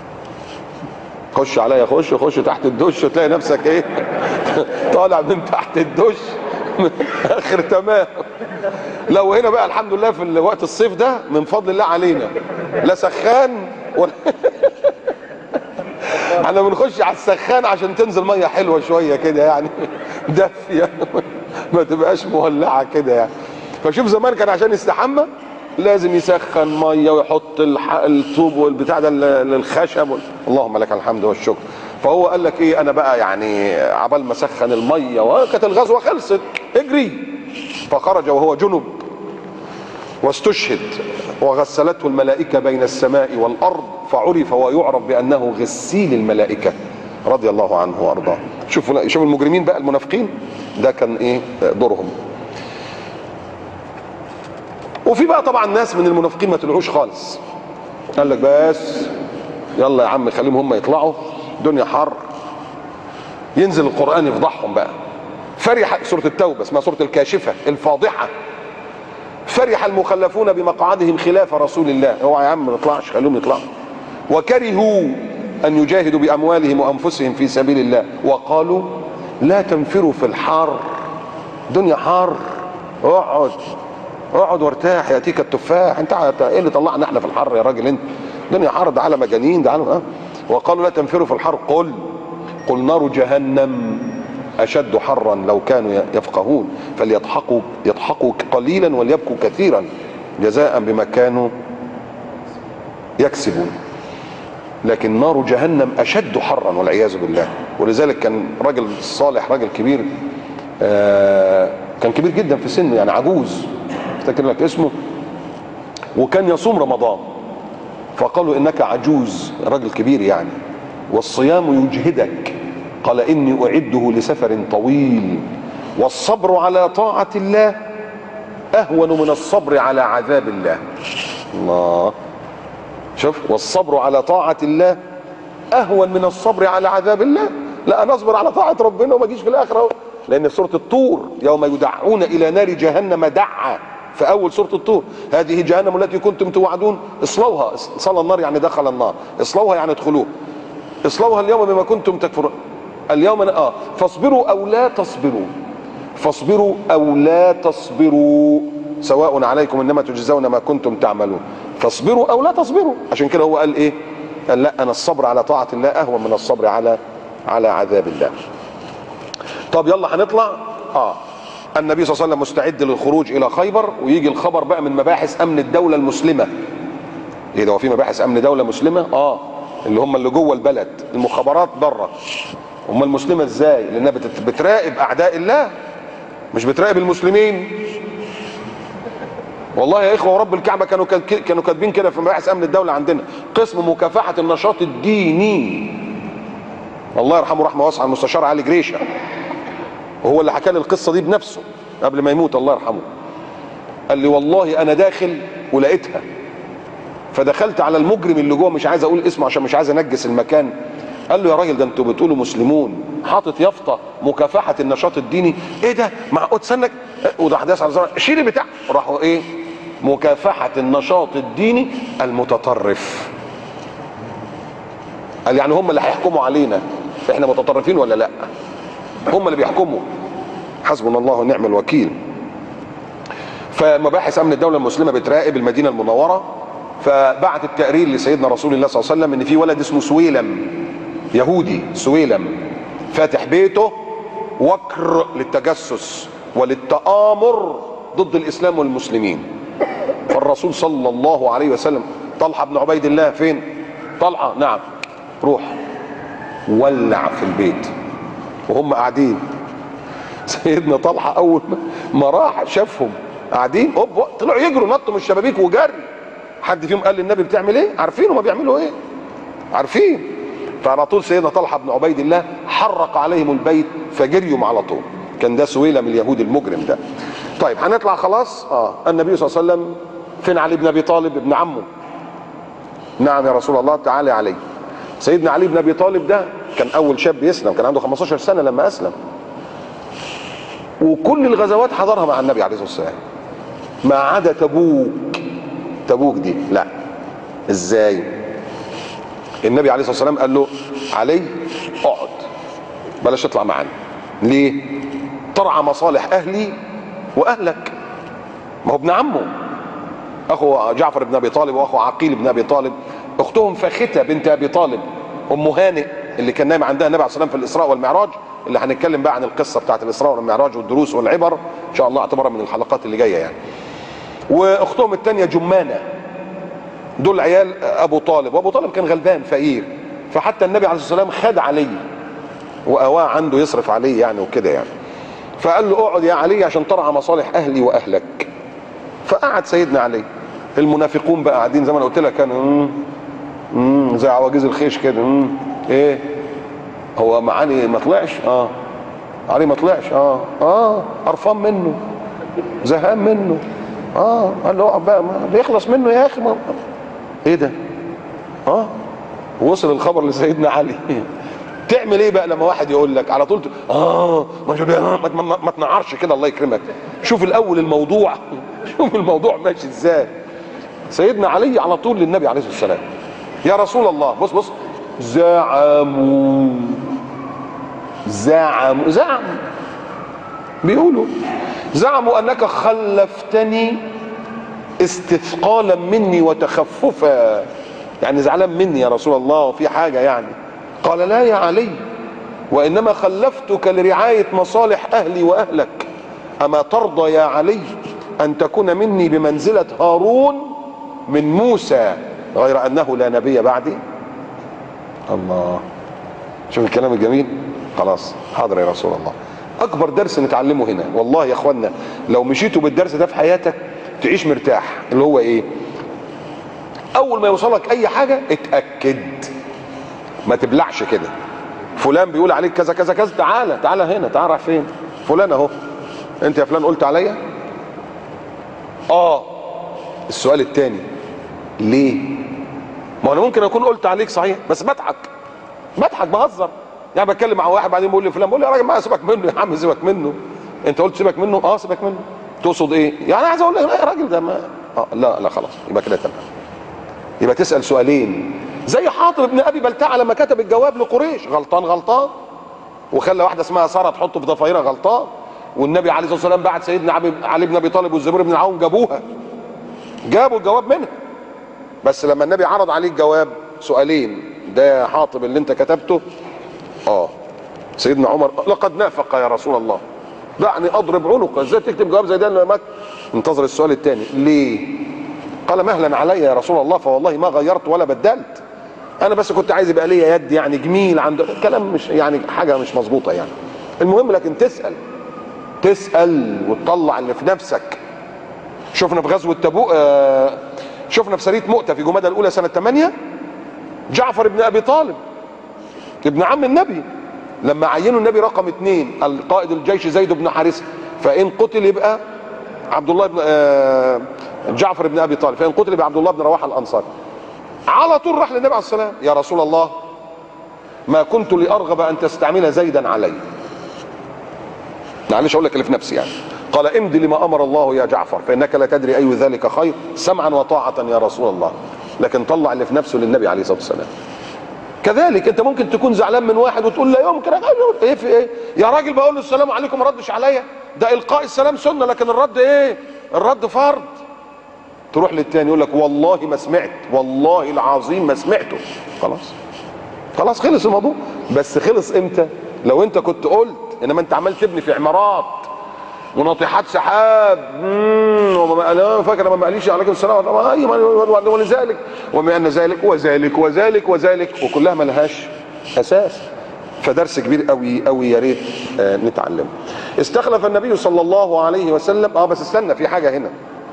خش عليا، خش تحت الدش وتلاقي نفسك ايه طالع من تحت الدش اخر تمام. لو هنا بقى الحمد لله في وقت الصيف ده من فضل الله علينا لا سخان ولا احنا بنخش على السخان عشان تنزل ميه حلوه شويه كده يعني دافيه ما تبقاش مولعه كده يعني. فشوف زمان كان عشان يستحمى لازم يسخن ميه ويحط الطوب والبتاع ده للخشب اللهم لك الحمد والشكر. فهو قال لك ايه، انا بقى يعني عبال ما سخن الميه وكانت الغزوه خلصت اجري. فخرج وهو جنب واستشهد وغسلته الملائكه بين السماء والارض فعرف ويعرف بانه غسيل الملائكه رضي الله عنه وارضاه. شوفوا المجرمين بقى المنافقين ده كان ايه دورهم. وفي بقى طبعا ناس من المنافقين ما طلعوش خالص، قال لك بس يلا يا عم خليهم هم يطلعوا الدنيا حر، ينزل القرآن يفضحهم بقى. فرح سورة التوبة اسمها سورة الكاشفة الفاضحة، فرح المخلفون بمقعدهم خلاف رسول الله، اوعى يا عم ما نطلعش خليهم يطلعوا. وكرهوا ان يجاهدوا باموالهم وانفسهم في سبيل الله وقالوا لا تنفروا في الحار، دنيا حار، اقعد وارتاح ياتيك التفاح. انت ايه اللي طلعنا احنا في الحر يا راجل انت؟ الدنيا حر، ده على مجانين ده على وقالوا لا تنفروا في الحر قل نار جهنم اشد حرا لو كانوا يفقهون فليضحكوا قليلا وليبكوا كثيرا جزاء بما كانوا يكسبون. لكن نار جهنم اشد حرا والعياذ بالله. ولذلك كان راجل صالح راجل كبير كان كبير جدا في سنه يعني عجوز افتكر لك اسمه، وكان يصوم رمضان فقالوا انك عجوز راجل كبير يعني والصيام يجهدك، قال اني اعده لسفر طويل والصبر على طاعة الله اهون من الصبر على عذاب الله. الله شوف، والصبر على طاعة الله اهون من الصبر على عذاب الله. لا انا اصبر على طاعة ربنا وما اجيش في الاخرة، لان سورة الطور يوم يدعون الى نار جهنم دعا في اول سورة الطور هذه جهنم التي كنتم توعدون اصلوها، صلى النار يعني دخل النار، اصلوها يعني ادخلوه، اصلوها اليوم بما كنتم تكفرون اليوم فاصبروا او لا تصبروا، فاصبروا او لا تصبروا سواء عليكم انما تجزون ما كنتم تعملون، فاصبروا او لا تصبروا. عشان كده هو قال ايه؟ قال لا انا الصبر على طاعة الله اهون من الصبر على عذاب الله. طب يلا هنطلع. النبي صلى الله عليه وسلم مستعد للخروج الى خيبر، ويجي الخبر بقى من مباحث امن الدولة المسلمة. ايه ده، هو في مباحث امن دولة مسلمة؟ اللي هم اللي جوه البلد، المخابرات بره. هم المسلمة ازاي؟ لانها بتراقب اعداء الله مش بتراقب المسلمين. والله يا اخوه ورب الكعبه كانوا كاتبين كده في مباحث امن الدوله عندنا قسم مكافحه النشاط الديني. الله يرحمه رحمه واسعه المستشار علي جريشه، وهو اللي حكى لي القصه دي بنفسه قبل ما يموت الله يرحمه. قال لي والله انا داخل ولقيتها، فدخلت على المجرم اللي جوه مش عايز اقول اسمه عشان مش عايز انجس المكان. قال له يا راجل ده انتوا بتقولوا مسلمون حاطط يافطه مكافحه النشاط الديني، ايه ده معقول سنك؟ وراح داس على الزرار شيل بتاع، راحوا ايه؟ مكافحه النشاط الديني المتطرف. قال يعني هم اللي هيحكموا علينا احنا متطرفين ولا لا؟ هم اللي بيحكموا. حسبنا الله ونعم الوكيل. فمباحث امن الدوله المسلمه بتراقب المدينه المنوره، فبعت التقرير لسيدنا رسول الله صلى الله عليه وسلم ان في ولد اسمه سويلم يهودي، سويلم فاتح بيته وكر للتجسس وللتآمر ضد الاسلام والمسلمين. فالرسول صلى الله عليه وسلم طلحه بن عبيد الله فين؟ طلحه نعم، روح ولع في البيت وهم قاعدين. سيدنا طلحه اول ما راح شافهم قاعدين طلعوا يجروا نطوا من الشبابيك وجري. حد فيهم قال للنبي بتعمل ايه؟ عارفين هما بيعملوا ايه؟ عارفين. فعلى طول سيدنا طلحه بن عبيد الله حرق عليهم البيت فجريهم على طول. كان ده سويلم اليهودي المجرم ده. طيب هنطلع خلاص. النبي صلى الله عليه وسلم فين؟ علي بن ابي طالب ابن عمه. نعم يا رسول الله تعالى علي. سيدنا علي بن ابي طالب ده كان اول شاب يسلم، كان عنده 15 سنه لما اسلم، وكل الغزوات حضرها مع النبي عليه الصلاه والسلام ما عدا تبوك. تبوك دي لا. ازاي؟ النبي عليه الصلاه والسلام قال له علي اقعد بلاش تطلع معانا. ليه؟ ترعى مصالح اهلي واهلك. ما هو ابن عمه اخو جعفر بن ابي طالب واخو عقيل بن ابي طالب، اختهم فاختة بنت ابي طالب ام هانئ اللي كان نايم عندها النبي عليه الصلاه والسلام في الاسراء والمعراج، اللي هنتكلم بقى عن القصه بتاعت الاسراء والمعراج والدروس والعبر ان شاء الله اعتبرها من الحلقات اللي جايه يعني. واختهم الثانيه جمانه، دول عيال ابو طالب، وابو طالب كان غلبان فقير، فحتى النبي عليه الصلاه والسلام خد علي وأواه عنده يصرف عليه يعني وكده يعني، فقال له اقعد يا علي عشان ترعى مصالح اهلي واهلك. فقعد سيدنا علي. المنافقون بقى قاعدين زي ما انا قلت لك، كانوا زي عواجيز الخيش كده. ايه هو علي ما طلعش؟ علي ما طلعش؟ قرفان منه، زهقان منه. قال له اقعد بقى، ما بيخلص منه يا اخي. ايه ده؟ وصل الخبر لسيدنا علي. تعمل ايه بقى لما واحد يقول لك على طول ما تنعرش كده الله يكرمك. شوف الاول الموضوع، شوف الموضوع ماشي ازاي. سيدنا علي على طول للنبي عليه الصلاه والسلام، يا رسول الله بص زعموا بيقولوا زعموا انك خلفتني استثقالا مني وتخففا، يعني زعلان مني يا رسول الله وفي حاجه يعني. قال لا يا علي، وانما خلفتك لرعايه مصالح اهلي واهلك. اما ترضى يا علي ان تكون مني بمنزله هارون من موسى، غير انه لا نبي بعدي؟ الله، شوف الكلام الجميل. خلاص حاضر يا رسول الله. اكبر درس نتعلمه هنا والله يا اخوانا، لو مشيتوا بالدرس ده في حياتك تعيش مرتاح، اللي هو ايه؟ اول ما يوصلك اي حاجه اتاكد، ما تبلعش كده. فلان بيقول عليك كذا كذا كذا، تعالى هنا، تعال رايح فين؟ فلان اهو، انت يا فلان قلت عليا؟ السؤال الثاني ليه؟ ما انا ممكن اكون قلت عليك صحيح، بس بضحك بهزر يعني، بتكلم مع واحد بعدين بيقول لي فلان، بقول له يا راجل ما سيبك منه يا عم، سيبك منه. انت قلت سيبك منه؟ سيبك منه. تقصد ايه؟ يعني عايز اقول لك لا يا راجل ده ما لا خلاص، يبقى كده تمام. يبقى تسال سؤالين، زي حاطب بن ابي بلتعه لما كتب الجواب لقريش، غلطان وخلى واحده اسمها ساره تحطه في ضفيره، غلطان. والنبي عليه الصلاه والسلام بعت سيدنا علي بن ابي طالب والزبير بن العوام جابوا الجواب منها. بس لما النبي عرض عليه الجواب سؤالين، ده حاطب اللي انت كتبته؟ سيدنا عمر لقد نافق يا رسول الله، دعني اضرب عنقه، ازاي تكتب جواب زي ده لما انتظر السؤال الثاني ليه؟ قال مهلا علي يا رسول الله، فوالله ما غيرت ولا بدلت، انا بس كنت عايز يبقى ليا يد يعني جميل عند كلام مش يعني حاجه مش مظبوطه يعني. المهم لكن تسال وتطلع اللي في نفسك. شفنا في غزوه تبوك، شفنا في سريه مؤتة في جمادى الاولى سنه 8 جعفر بن ابي طالب ابن عم النبي، لما عينوا النبي رقم 2 القائد الجيش زيد بن حارثه، فان قتل يبقى عبد الله بن جعفر بن ابي طالب، فان قتل يبقى عبد الله بن رواحه الانصاري. على طول راح للنبي عليه الصلاه والسلام، يا رسول الله ما كنت لارغب ان تستعمل زيدا علي. معلش اقول لك اللي في نفسي يعني. قال امضي لما امر الله يا جعفر فانك لا تدري اي ذلك خير، سمعا وطاعه يا رسول الله. لكن طلع اللي في نفسه للنبي عليه الصلاه والسلام. كذلك انت ممكن تكون زعلان من واحد وتقول لا يمكن، ايه في ايه يا راجل، بقول له السلام عليكم ما ردش عليا، ده القاء السلام سنه لكن الرد ايه؟ الرد فرض. تروح للتاني يقول لك والله ما سمعت، والله العظيم ما سمعته. خلاص خلص الموضوع. بس خلص امتى؟ لو انت كنت قلت، انما انت عمال تبني في عمارات وناطحات سحاب، انا فاكر ما قاليش عليكم السلام ولذلك وما ان ذلك وذلك وذلك وذلك، وكلها ما لهاش اساس. فدرس كبير قوي قوي يا ريت نتعلمه. استخلف النبي صلى الله عليه وسلم. بس استنى، في حاجه هنا.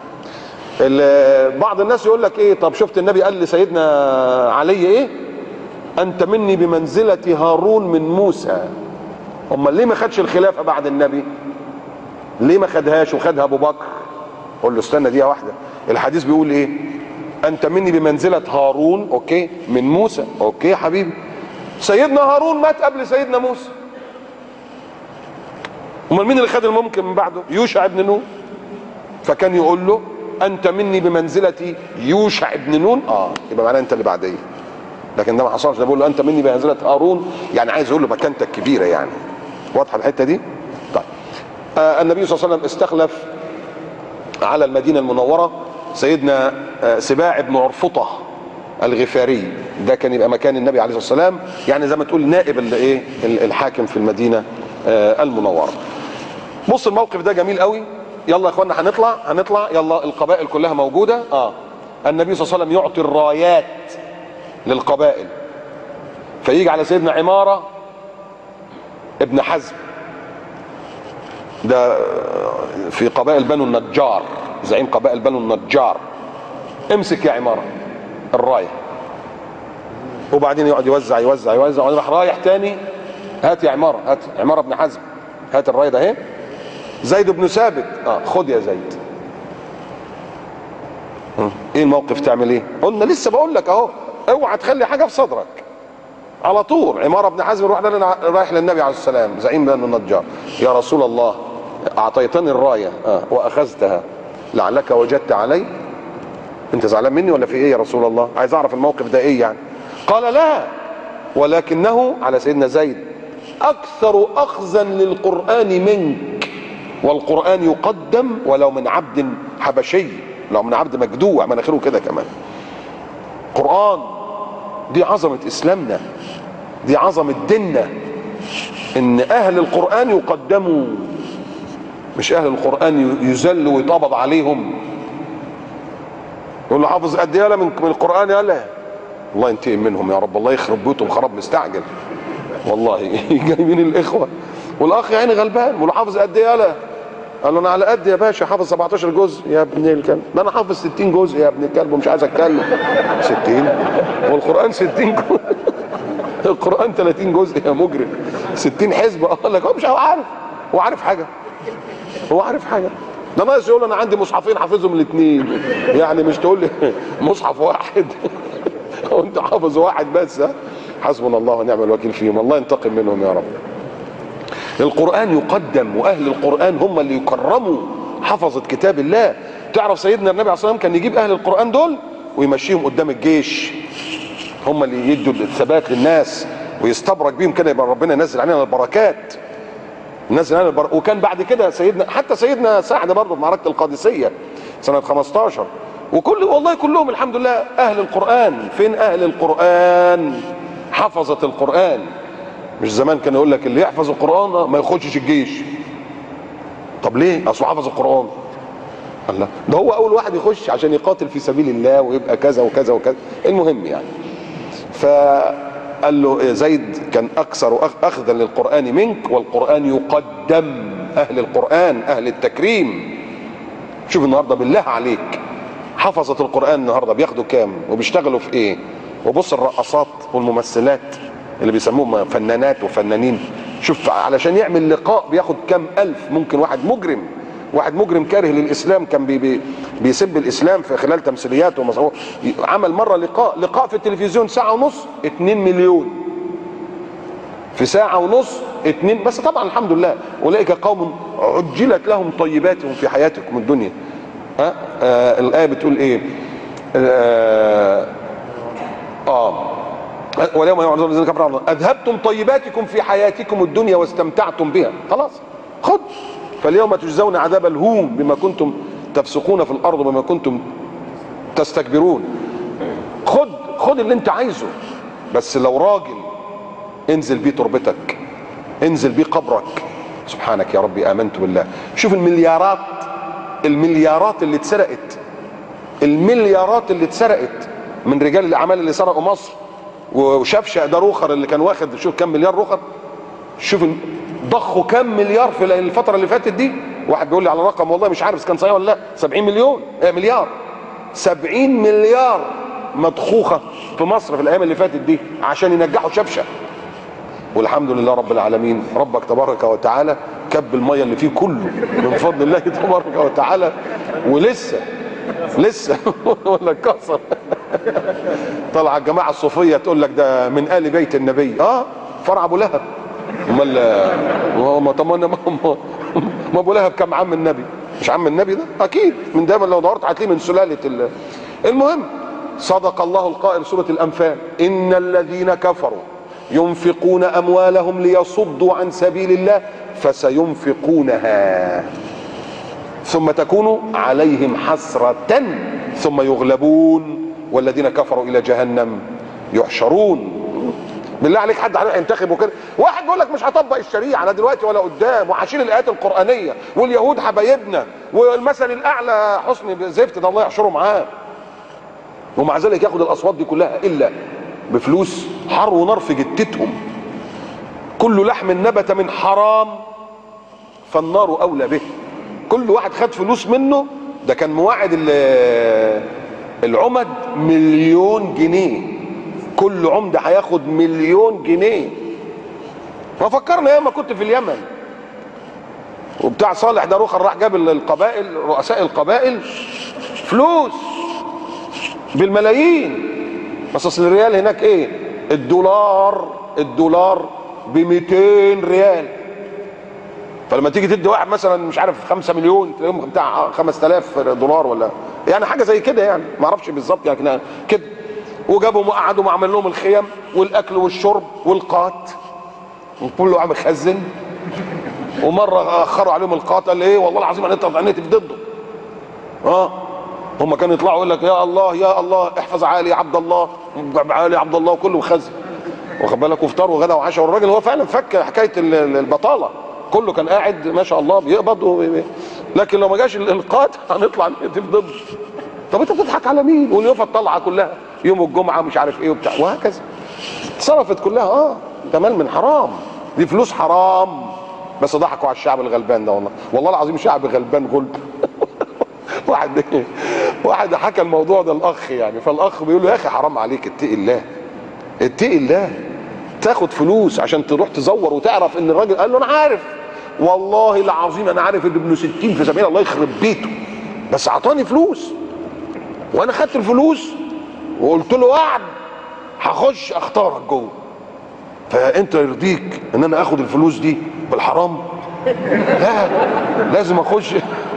بعض الناس يقول لك ايه، طب شفت النبي قال لسيدنا علي ايه؟ انت مني بمنزله هارون من موسى. امال ليه ما خدش الخلافه بعد النبي؟ ليه ما خدهاش وخدها ابو بكر؟ قول له استنى دقيقه واحده، الحديث بيقول ايه؟ انت مني بمنزله هارون، اوكي، من موسى، اوكي يا حبيبي. سيدنا هارون مات قبل سيدنا موسى. امال مين اللي خد الممكن من بعده؟ يوشع ابن نون. فكان يقول له انت مني بمنزله يوشع ابن نون، يبقى معناه انت اللي بعديه. لكن ده ما حصلش. ده بيقول له انت مني بمنزله هارون، يعني عايز يقول له مكانتك كبيره يعني. واضحه الحته دي؟ طيب. النبي صلى الله عليه وسلم استخلف على المدينه المنوره سيدنا سباع بن عرفطه الغفاري، ده كان يبقى مكان النبي عليه الصلاه والسلام، يعني زي ما تقول نائب الايه الحاكم في المدينه المنوره. بص الموقف ده جميل قوي. يلا يا اخوانا هنطلع يلا، القبائل كلها موجوده. النبي صلى الله عليه وسلم يعطي الرايات للقبائل، فيجي على سيدنا عماره ابن حزم، ده في قبائل بنو النجار، زعيم قبائل بنو النجار، امسك يا عماره الرايه. وبعدين يقعد يوزع وبعدين راح رايح تاني، هات يا عماره، هات عماره بن حزم، هات الرايه ده اهي. زيد بن ثابت، خد يا زيد. ايه الموقف؟ تعمل ايه؟ قلنا لسه بقول لك اهو، اوعى تخلي حاجه في صدرك. على طول عماره بن حزم يروح رايح للنبي عليه السلام، زعيم بنو النجار، يا رسول الله اعطيتني الرايه واخذتها، لعلك وجدت علي؟ انت زعلان مني ولا في ايه يا رسول الله؟ عايز اعرف الموقف ده ايه يعني. قال لا، ولكنه على سيدنا زيد اكثر اخذا للقران منك، والقران يقدم ولو من عبد حبشي، لو من عبد مجدوع مناخيره كده كمان. قران دي عظمه اسلامنا، دي عظمه ديننا، ان اهل القران يقدموا، مش اهل القران يذلوا ويطبب عليهم. يقول له حافظ قد ايه من القران؟ يالا الله ينتقم منهم يا رب، الله يخرب بيوتهم خراب مستعجل والله. جايبين الاخوه والاخ يعني غلبان، بيقول له حافظ قد ايه؟ يالا قال له انا على قد يا باشا، حافظ 17 جزء يا ابن الكلب. ما انا حافظ 60 جزء يا ابن الكلب ومش عايز اتكلم. 60 والقران 60 جزء القران 30 جزء يا مجرم، 60 حزب. قال لك هو مش عارف، هو عارف حاجه؟ هو عارف حاجه؟ ده ناقص يقول انا عندي مصحفين حافظهم الاثنين، يعني مش تقول لي مصحف واحد وانت حافظ واحد بس. حسبنا الله ونعم الوكيل فيهم، الله ينتقم منهم يا رب. القرآن يقدم، واهل القرآن هم اللي يكرموا، حفظة كتاب الله. تعرف سيدنا النبي عليه الصلاة والسلام كان يجيب اهل القرآن دول ويمشيهم قدام الجيش، هم اللي يدوا الثبات للناس ويستبرك بيهم كده، يبقى ربنا ينزل علينا البركات، نزل علينا البركات. وكان بعد كده حتى سيدنا سعد برضه في معركة القادسية سنة 15، وكل والله كلهم الحمد لله اهل القرآن. فين اهل القرآن؟ حفظة القرآن. مش زمان كان يقول لك اللي يحفظ القرآن ما يخشش الجيش. طب ليه؟ اصله حفظ القرآن. الله، ده هو اول واحد يخش عشان يقاتل في سبيل الله ويبقى كذا وكذا وكذا. المهم يعني، فقال له زيد كان اكثر اخذا للقرآن منك، والقرآن يقدم. اهل القرآن اهل التكريم. شوف النهارده بالله عليك حفظة القرآن النهارده بياخدوا كام وبيشتغلوا في ايه؟ وبص الرقصات والممثلات اللي بيسموهم فنانات وفنانين، شوف علشان يعمل لقاء بياخد كام الف. ممكن واحد مجرم كاره للاسلام كان بيسب الاسلام في خلال تمثيلياته، عمل مره لقاء في التلفزيون ساعه ونص 2 مليون في ساعه ونص 2. بس طبعا الحمد لله اولئك قوم عجلت لهم طيباتهم في حياتكم الدنيا. الايه بتقول ايه؟ واليوم يعرض الذين كفروا اذهبتم طيباتكم في حياتكم الدنيا واستمتعتم بها. خلاص خد، فاليوم تجزون عذاب الهون بما كنتم تفسقون في الارض وبما كنتم تستكبرون. خد اللي انت عايزه، بس لو راجل انزل بيه تربتك، انزل بيه قبرك. سبحانك يا ربي امنت بالله. شوف المليارات اللي اتسرقت، المليارات اللي اتسرقت من رجال الاعمال اللي سرقوا مصر. وشفشق ده روخر اللي كان واخد شوف كم مليار روخر، شوف ضخوا كم مليار في الفتره اللي فاتت دي. واحد بيقول لي على رقم والله مش عارف كان صحيح ولا لا، 70 مليار 70 مليار مضخوخه في مصر في الايام اللي فاتت دي عشان ينجحوا شفشق. والحمد لله رب العالمين، ربك تبارك وتعالى كب الميه اللي فيه كله من فضل الله تبارك وتعالى. ولسه ولا كسر. طلع الجماعه الصوفيه تقول لك ده من ال بيت النبي، فرع ابو لهب. امال ما ابو لهب كم عم النبي؟ مش عم النبي ده اكيد من دايما، لو دورت هتلاقيه من سلاله المهم صدق الله القائل سورة الأنفال: إن الذين كفروا ينفقون أموالهم ليصدوا عن سبيل الله فسينفقونها ثم تكون عليهم حسرة ثم يغلبون والذين كفروا إلى جهنم يحشرون. بالله عليك حد هيروح ينتخب وكده؟ واحد بيقول لك مش هطبق الشريعه لا دلوقتي ولا قدام، وهشيل الايات القرانيه، واليهود حبايبنا، والمثل الاعلى حسني زفت ده الله يحشره معاه، ومع ذلك ياخد الاصوات دي كلها الا بفلوس حر ونار في جتتهم. كل لحم نبت من حرام فالنار اولى به. كل واحد خد فلوس منه، ده كان مواعد العمد 1,000,000 جنيه، كل عمده هياخد 1,000,000 جنيه. ففكرنا ايام ما كنت في اليمن وبتاع صالح ده رخر راح جاب القبائل، رؤساء القبائل، فلوس بالملايين. بس اصل الريال هناك ايه؟ الدولار ب200 ريال. فلما تيجي تدي واحد مثلا مش عارف 5 مليون تلاقيهم بتاع 5000 دولار ولا يعني حاجه زي كده، يعني ما اعرفش بالظبط يعني كده. وجابهم وقعدوا وعمل لهم الخيم والاكل والشرب والقات، وكله عم خزن. ومره اخروا عليهم القات، قال ايه والله العظيم هنقتل ضده. هم كانوا يطلعوا يقول لك يا الله يا الله احفظ عالي يا عبد الله، عالي يا عبد الله، وكله مخزن، واخد بالك، وفطار وغدا وعشاء. والراجل هو فعلا فك حكايه البطاله، كله كان قاعد ما شاء الله بيقبض لكن لو ما جاش القات هنطلع نقتل ضده. طب انت بتضحك على مين؟ واليوفا الطلعه كلها يوم الجمعه مش عارف ايه وبتاع وهكذا، اتصرفت كلها. ده مال من حرام، دي فلوس حرام. بس ضحكوا على الشعب الغلبان ده، والله العظيم شعب غلبان غلب. واحد حكى الموضوع ده الاخ، يعني فالاخ بيقول له يا اخي حرام عليك، اتقي الله اتقي الله، تاخد فلوس عشان تروح تزور وتعرف ان الراجل. قال له انا عارف والله العظيم انا عارف ان ابن 60 في سبيل الله يخرب بيته، بس اعطاني فلوس وانا خدت الفلوس وقلت له وعد هخش اختارك جوه، فانت يرضيك ان انا اخد الفلوس دي بالحرام؟ لا لازم اخش.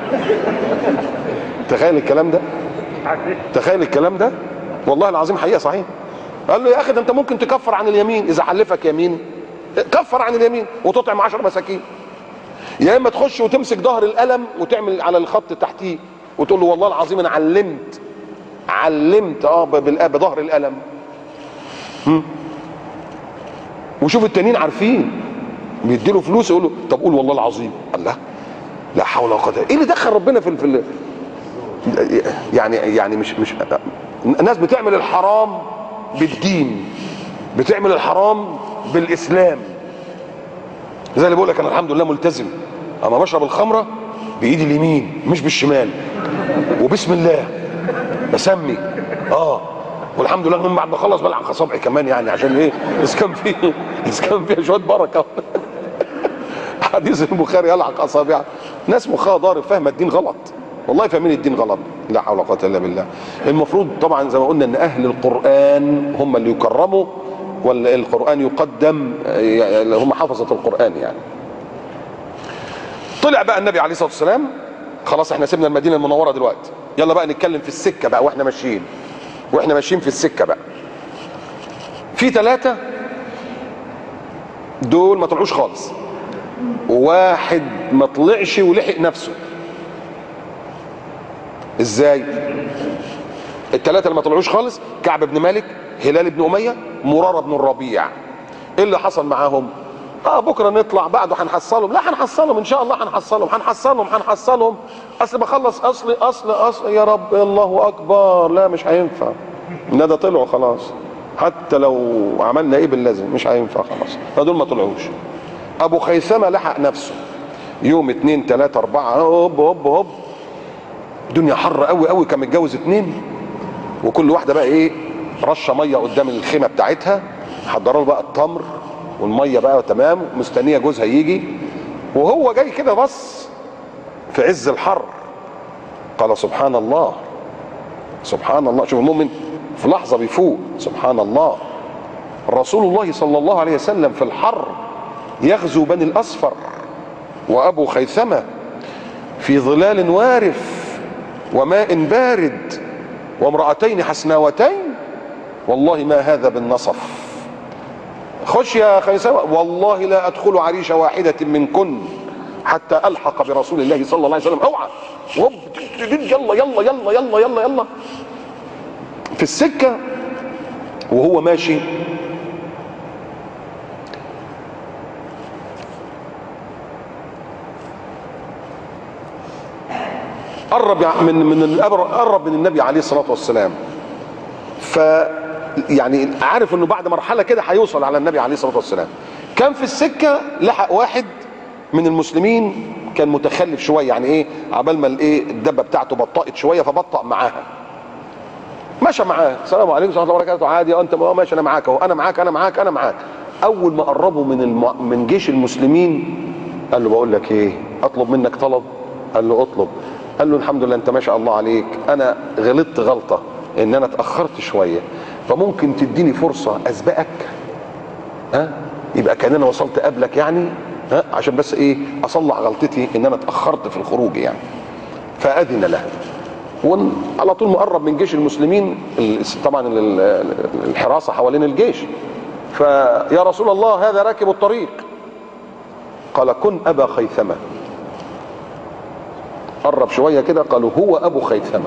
تخيل الكلام ده، تخيل الكلام ده، والله العظيم حقيقه صحيح. قال له يا اخي ده انت ممكن تكفر عن اليمين، اذا حلفك يمين كفر عن اليمين وتطعم 10 مساكين، يا اما تخش وتمسك ظهر القلم وتعمل على الخط تحتيه وتقول له والله العظيم انا علمت بظهر القلم. وشوف التانيين عارفين بيديله فلوس يقول له طب قول والله العظيم. الله، لا حول ولا قوه. ايه اللي دخل ربنا في يعني مش الناس بتعمل الحرام بالدين، بتعمل الحرام بالاسلام. زي اللي بيقول لك انا الحمد لله ملتزم، اما بشرب الخمره بايدي اليمين مش بالشمال، وبسم الله بسمي والحمد لله من بعد ما اخلص بلعن اصابعي كمان، يعني عشان ايه؟ اذا كان فيها شويه بركه. حديث البخاري يلعق اصابعه. ناس مخها ضارب فاهمه الدين غلط، والله فاهمين الدين غلط. لا حول ولا قوه الا بالله. المفروض طبعا زي ما قلنا ان اهل القران هم اللي يكرموا، والقران يقدم، هم حفظه القران يعني. طلع بقى النبي عليه الصلاه والسلام، خلاص احنا سيبنا المدينه المنوره دلوقتي، يلا بقى نتكلم في السكه بقى واحنا ماشيين في السكه بقى. في 3 دول ما طلعوش خالص، وواحد ما طلعش ولحق نفسه. ازاي؟ ال3 اللي ما طلعوش خالص: كعب بن مالك، هلال بن اميه، مرارة بن الربيع. ايه اللي حصل معاهم؟ بكره نطلع، بعده هنحصلهم. لا هنحصلهم ان شاء الله، هنحصلهم. اصل بخلص اصل يا رب الله اكبر، لا مش هينفع. ده طلعوا خلاص، حتى لو عملنا ايه باللازم مش هينفع خلاص. فدول ما طلعوش. ابو خيثمه لحق نفسه يوم 2 3 4 هوب الدنيا حر قوي، كان متجوز 2، وكل واحده بقى ايه رشه ميه قدام الخيمه بتاعتها، حضروا له بقى التمر والميه بقى تمام، مستنيه جوزها يجي. وهو جاي كده بص في عز الحر، قال سبحان الله سبحان الله. شوف المؤمن في لحظه بيفوق، سبحان الله. رسول الله صلى الله عليه وسلم في الحر يغزو بني الاصفر، وابو خيثمه في ظلال وارف وماء بارد وامرأتين حسناوتين والله ما هذا بالنصف. خش يا خيثمة، والله لا أدخل عريش واحدة منكن حتى ألحق برسول الله صلى الله عليه وسلم. اوعى، يلا يلا يلا يلا يلا يلا. في السكة وهو ماشي قرب من النبي عليه الصلاة والسلام، ف يعني عارف انه بعد مرحلة كده هيوصل على النبي عليه الصلاة والسلام. كان في السكة لحق واحد من المسلمين كان متخلف شوية، يعني ايه، عبال ما الايه الدبة بتاعته بطأت شوية فبطأ معاها، مشى معاه، السلام عليكم ورحمة الله وبركاته، عادي انت ماشي، انا معاك اهو، انا معاك انا معاك انا معاك. اول ما قربوا من جيش المسلمين قال له بقول لك ايه، اطلب منك طلب؟ قال له اطلب. قال له الحمد لله انت ما شاء الله عليك، انا غلطت غلطة ان انا اتأخرت شوية، فممكن تديني فرصة اسبقك، ها، يبقى كان انا وصلت قبلك يعني، ها، عشان بس ايه اصلح غلطتي ان انا اتأخرت في الخروج يعني. فاذن له، وعلى طول مقرب من جيش المسلمين، طبعا الحراسة حوالين الجيش. فيا رسول الله هذا راكب الطريق. قال كن ابا خيثمة. قرب شوية كده، قالوا هو ابو خيثمة.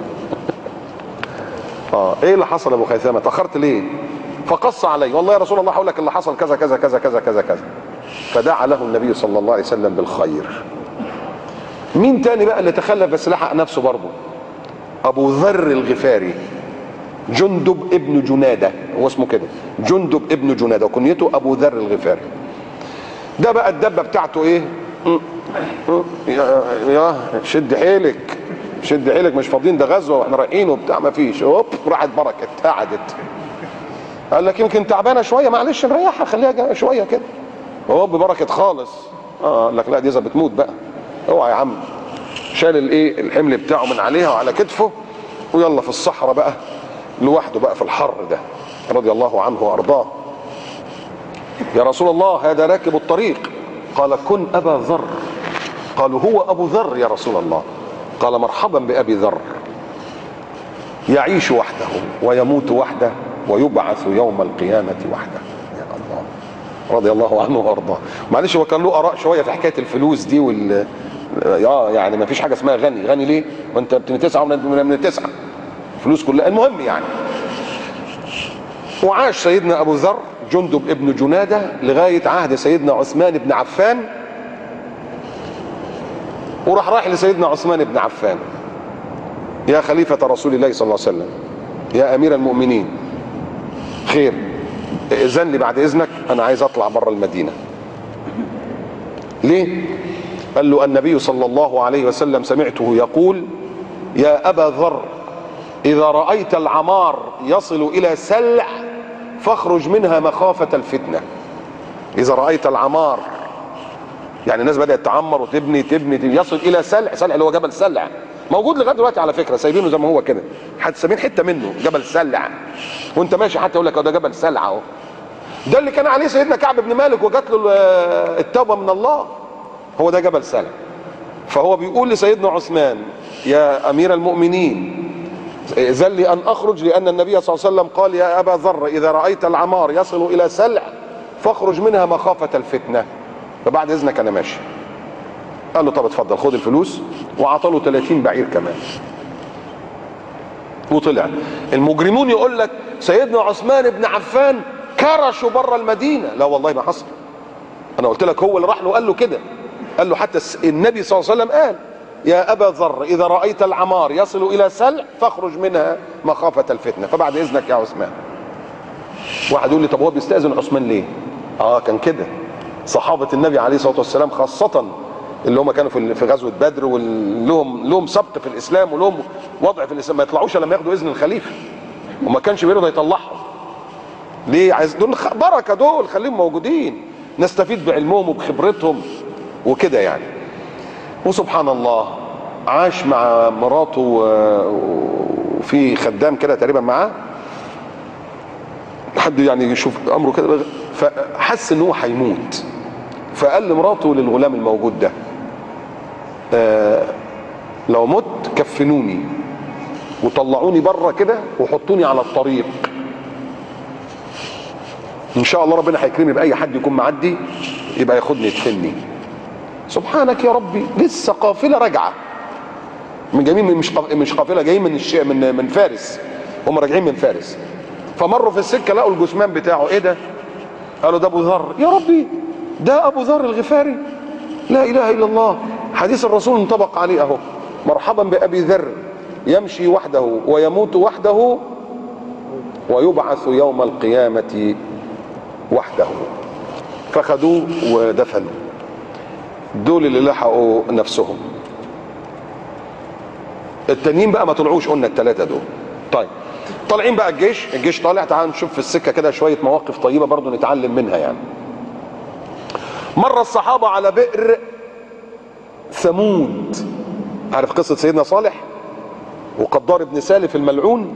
ايه اللي حصل يا ابو خيثمة، تأخرت ليه؟ فقص عليه، والله يا رسول الله هقول لك اللي حصل كذا كذا كذا كذا كذا كذا. فدعا له النبي صلى الله عليه وسلم بالخير. مين تاني بقى اللي تخلف بس لحق نفسه برضه؟ ابو ذر الغفاري، جندب ابن جنادة، هو اسمه كده جندب ابن جنادة، وكنيته ابو ذر الغفاري. ده بقى الدبة بتاعته ايه، يا شد حيلك شد حيلك، مش فاضيين، ده غزوه واحنا رايحين وبتاع، ما فيش، هوب راحت بركت قعدت. قال لك يمكن تعبانه شويه، معلش نريحها خليها شويه كده، هوب بركت خالص. قال لك لا دي اذا بتموت بقى، اوعى يا عم. شال الايه الحمل بتاعه من عليها وعلى كتفه، ويلا في الصحراء بقى لوحده بقى في الحر ده، رضي الله عنه وارضاه. يا رسول الله هذا راكب الطريق. قال كن ابا ذر. قالوا هو ابو ذر يا رسول الله. قال مرحبا بابي ذر، يعيش وحده ويموت وحده ويبعث يوم القيامة وحده. يا الله، رضي الله عنه وارضاه. معلش هو كان له اراء شويه في حكايه الفلوس دي يعني ما فيش حاجه اسمها غني. غني ليه وانت ابن تسعه من تسعه، فلوس كلها. المهم يعني، وعاش سيدنا ابو ذر جندب ابن جنادة لغايه عهد سيدنا عثمان بن عفان، وراح رايح لسيدنا عثمان بن عفان، يا خليفة رسول الله صلى الله عليه وسلم، يا امير المؤمنين، خير اذن لي بعد اذنك، انا عايز اطلع بره المدينة. ليه؟ قال له النبي صلى الله عليه وسلم سمعته يقول يا ابا ذر اذا رأيت العمار يصل الى سلع فاخرج منها مخافة الفتنة. اذا رأيت العمار، يعني الناس بدأت تعمر وتبني يصل الى سلع. سلع اللي هو جبل سلع، موجود لغايه دلوقتي على فكره، سايبينه زي ما هو كده، حتى سايبين حته منه جبل سلع، وانت ماشي حتى يقول لك ده جبل سلع اهو. ده اللي كان عليه سيدنا كعب بن مالك وجات له التوبه من الله، هو ده جبل سلع. فهو بيقول لسيدنا عثمان يا امير المؤمنين اذن لي ان اخرج، لان النبي صلى الله عليه وسلم قال يا ابا ذر اذا رايت العمار يصل الى سلع فاخرج منها مخافه الفتنه، فبعد اذنك انا ماشي. قال له طب اتفضل خد الفلوس، وعطله 30 بعير كمان وطلع. المجرمون يقول لك سيدنا عثمان بن عفان كرشوا بره المدينه، لا والله ما حصل. انا قلت لك هو اللي راح له قال له كده، قال له حتى النبي صلى الله عليه وسلم قال يا ابا ذر اذا رايت العمار يصل الى سلع فاخرج منها مخافه الفتنه، فبعد اذنك يا عثمان. واحد يقول لي طب هو بيستاذن عثمان ليه؟ كان كده صحابه النبي عليه الصلاه والسلام، خاصه اللي هم كانوا في غزوه بدر، ولهم سبق في الاسلام ولهم وضع في الاسلام، ما يطلعوش لما ياخدوا اذن الخليفه، وما كانش بيرضى يطلعهم. ليه؟ عايز دول بركه، دول خليهم موجودين نستفيد بعلمهم وبخبرتهم وكده يعني. وسبحان الله عاش مع مراته وفي خدام كده تقريبا معاه، حد يعني يشوف امره كده، فحس ان هو هيموت، فقال لمراته للغلام الموجود ده لو مت كفنوني. وطلعوني بره كده وحطوني على الطريق، ان شاء الله ربنا هيكرمني باي حد يكون معدي يبقى ياخدني يدفني. سبحانك يا ربي، لسه قافله راجعه من جايين، مش قافله، جايين من فارس، هم راجعين من فارس. فمروا في السكه لقوا الجثمان بتاعه. ايه ده؟ قالوا ده ابو ذر. يا ربي، ده ابو ذر الغفاري، لا اله الا الله. حديث الرسول انطبق عليه اهو: مرحبا بابي ذر يمشي وحده ويموت وحده ويبعث يوم القيامه وحده. فخدوه ودفنوا. دول اللي لحقوا نفسهم. التانيين بقى ما طلعوش، قلنا الثلاثه دول. طيب طالعين بقى الجيش طالع. تعال نشوف في السكه كده شويه مواقف طيبه برضو نتعلم منها يعني. مر الصحابه على بئر ثمود. عارف قصه سيدنا صالح وقدار بن سالف الملعون؟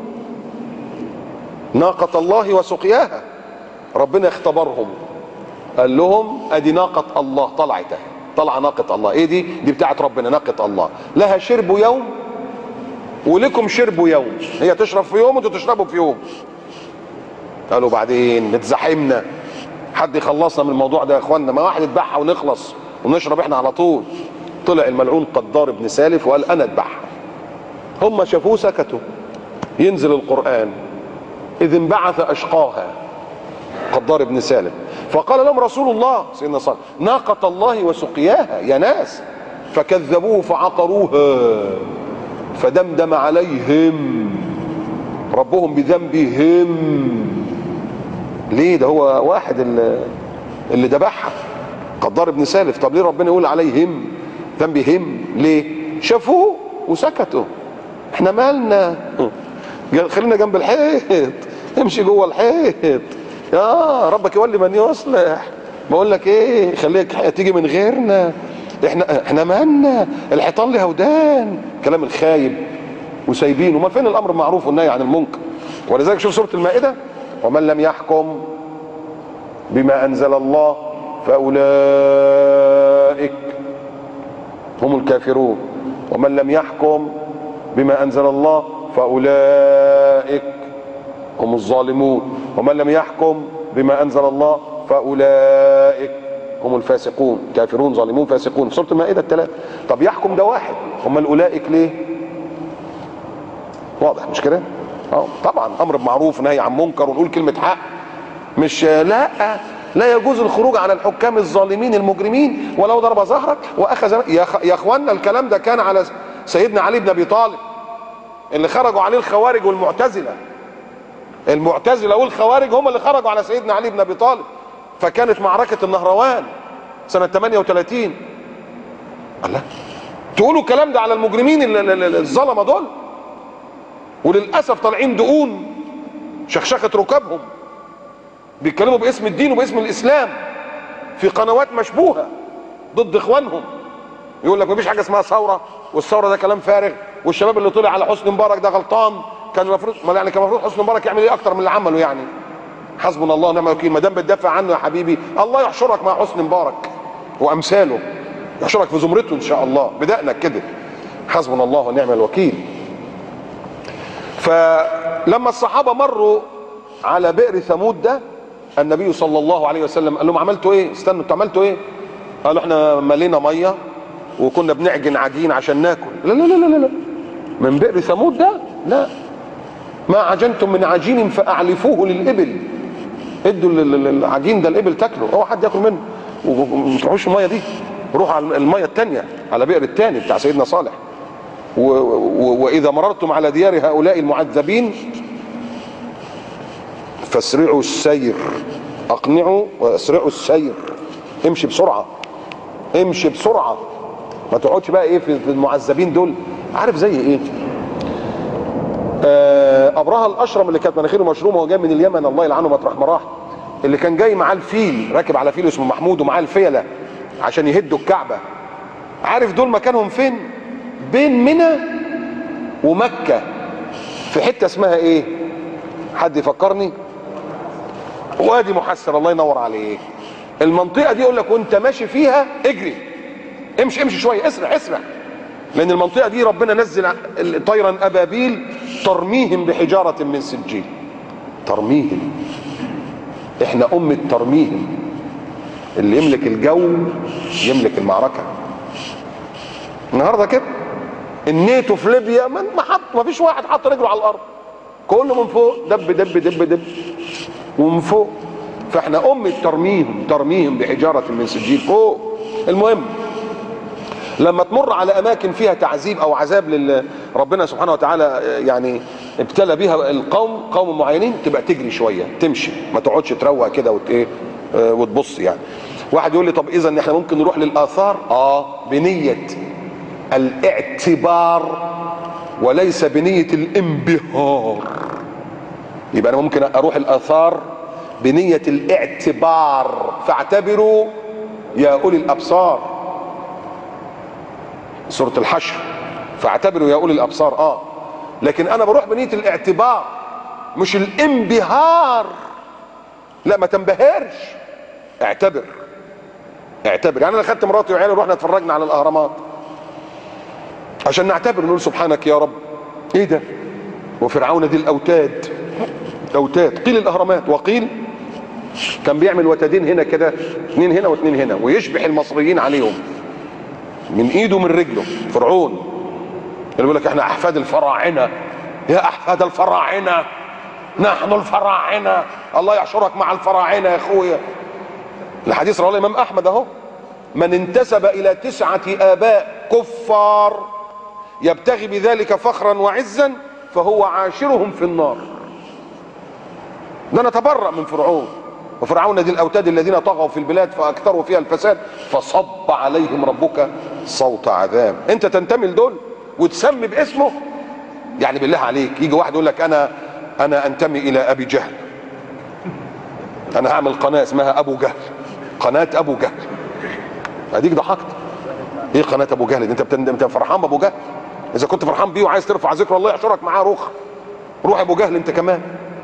ناقه الله وسقياها. ربنا اختبرهم، قال لهم ادي ناقه الله طلعت، طلع ناقه الله. ايه دي بتاعت ربنا، ناقه الله، لها شرب يوم ولكم شرب يوم، هي تشرب في يوم وانتوا تشربوا في يوم. قالوا بعدين اتزحمنا، حد يخلصنا من الموضوع ده يا اخوانا، ما واحد يذبحها ونخلص ونشرب احنا على طول. طلع الملعون قدار بن سالف وقال انا اذبحها. هم شافوه سكتوا. ينزل القرآن: اذ انبعث اشقاها قدار بن سالم فقال لهم رسول الله سيدنا صالح: ناقة الله وسقياها يا ناس. فكذبوه فعقروها فدمدم عليهم ربهم بذنبهم. ليه؟ ده هو واحد اللي ذبحها، قدار بن سالف. طب ليه ربنا يقول عليهم ذنبهم؟ ليه؟ شافوه وسكتوا. احنا مالنا؟ خلينا جنب الحيط، امشي جوه الحيط، يا ربك يولي من يصلح. بقول لك ايه، خليك تيجي من غيرنا، احنا مالنا؟ الحيطان لها ودان. كلام الخايب وسايبينه. ما فين الامر بالمعروف والنهي عن المنكر؟ ولذلك شوف سوره المائده: ومن لم يحكم بما انزل الله فاولئك هم الكافرون. ومن لم يحكم بما انزل الله فاولئك هم الظالمون. ومن لم يحكم بما انزل الله فاولئك هم الفاسقون. كافرون، ظالمون، فاسقون، سوره المائده الثلاث. طب يحكم ده واحد، هم الاولئك ليه؟ واضح مش كده؟ طبعا امر بمعروف ونهي عن منكر ونقول كلمه حق. مش لا يجوز الخروج على الحكام الظالمين المجرمين ولو ضرب ظهرك واخذ. يا اخوانا الكلام ده كان على سيدنا علي بن ابي طالب اللي خرجوا عليه الخوارج والمعتزله. المعتزله والخوارج هم اللي خرجوا على سيدنا علي بن ابي طالب. فكانت معركه النهروان سنه 38. الله، تقولوا الكلام ده على المجرمين الظلمه دول؟ وللاسف طالعين دقون شخشخه ركابهم بيتكلموا باسم الدين وباسم الاسلام في قنوات مشبوهه ضد اخوانهم. يقول لك مفيش حاجه اسمها ثوره، والثوره ده كلام فارغ، والشباب اللي طلع على حسني مبارك ده غلطان. كان المفروض، يعني كان المفروض حسني مبارك يعمل ايه اكتر من اللي عمله يعني؟ حسبنا الله ونعم الوكيل. ما دام بتدافع عنه يا حبيبي، الله يحشرك مع حسني مبارك وامثاله، يحشرك في زمرته ان شاء الله بدأنك كده. حسبنا الله ونعم الوكيل. فلما الصحابه مروا على بئر ثمود ده، النبي صلى الله عليه وسلم قال لهم عملتوا ايه؟ استنوا، انتوا عملتوا ايه؟ قالوا احنا ملينا ميه وكنا بنعجن عجين عشان ناكل. لا لا لا لا لا، من بئر ثمود ده؟ لا. ما عجنتم من عجين فاعلفوه للابل. ادوا العجين ده الابل تاكله، اوعى حد ياكل منه. وما تروحوش الميه دي، روحوا على الميه الثانيه، على بئر الثاني بتاع سيدنا صالح. واذا مررتم على ديار هؤلاء المعذبين فاسرعوا السير، اقنعوا واسرعوا السير. امشي بسرعه، امشي بسرعه، ما تقعدش بقى ايه في المعذبين دول. عارف زي ايه؟ ابرهه الاشرم اللي كانت مناخيره مشرومه وجاي من اليمن، الله يلعنه مطرح ما راح، اللي كان جاي معاه الفيل، راكب على فيل اسمه محمود ومعاه الفيله عشان يهدوا الكعبه. عارف دول مكانهم فين؟ بين منى ومكه، في حته اسمها ايه؟ حد يفكرني؟ وادي محسر، الله ينور عليك. المنطقه دي يقول لك وانت ماشي فيها اجري، امشي شويه، اسرع، لان المنطقه دي ربنا نزل طيرا ابابيل ترميهم بحجارة من سجيل. ترميهم، احنا أمة ترميهم. اللي يملك الجو يملك المعركة. النهارده كده الناتو في ليبيا ما فيش واحد حط رجله على الارض، كله من فوق دب دب دب دب ومن فوق. فاحنا أمة ترميهم بحجارة من سجيل فوق. المهم لما تمر على اماكن فيها تعذيب او عذاب ربنا سبحانه وتعالى يعني ابتلى بها القوم، قوم معينين، تبقى تجري شويه، تمشي، ما تقعدش تروق كده وتبص يعني. واحد يقول لي طب اذا احنا ممكن نروح للاثار؟ بنيه الاعتبار وليس بنيه الانبهار. يبقى انا ممكن اروح الاثار بنيه الاعتبار، فاعتبروا يا اولي الابصار، سورة الحشر، فاعتبروا يا اولي الابصار. لكن انا بروح بنية الاعتبار مش الانبهار. لا، ما تنبهرش، اعتبر. يعني انا خدت مراتي وعيالي ورحنا اتفرجنا على الاهرامات عشان نعتبر، نقول سبحانك يا رب، ايه ده؟ وفرعون دي الاوتاد قيل الاهرامات، وقيل كان بيعمل وتدين هنا كده، 2 هنا و2 هنا، ويشبح المصريين عليهم من ايده من رجله. فرعون اللي بيقول لك احنا احفاد الفراعنه، يا احفاد الفراعنه، نحن الفراعنه، الله يحشرك مع الفراعنه يا اخويا. الحديث رواه الامام احمد اهو: من انتسب الى 9 آباء كفار يبتغي بذلك فخرا وعزا فهو عاشرهم في النار. ده نتبرأ من فرعون. وفرعون ذي الاوتاد الذين طغوا في البلاد فاكثروا فيها الفساد فصب عليهم ربك صوت عذاب. انت تنتمي لدول وتسمي باسمه؟ يعني بالله عليك يجي واحد يقول لك انا انتمي الى ابي جهل، انا هعمل قناه اسمها ابو جهل، قناه ابو جهل. اديك ضحكت. ايه قناه ابو جهل؟ انت فرحان بابو جهل؟ اذا كنت فرحان بيه وعايز ترفع ذكر الله يحشرك معاه، روح ابو جهل انت كمان.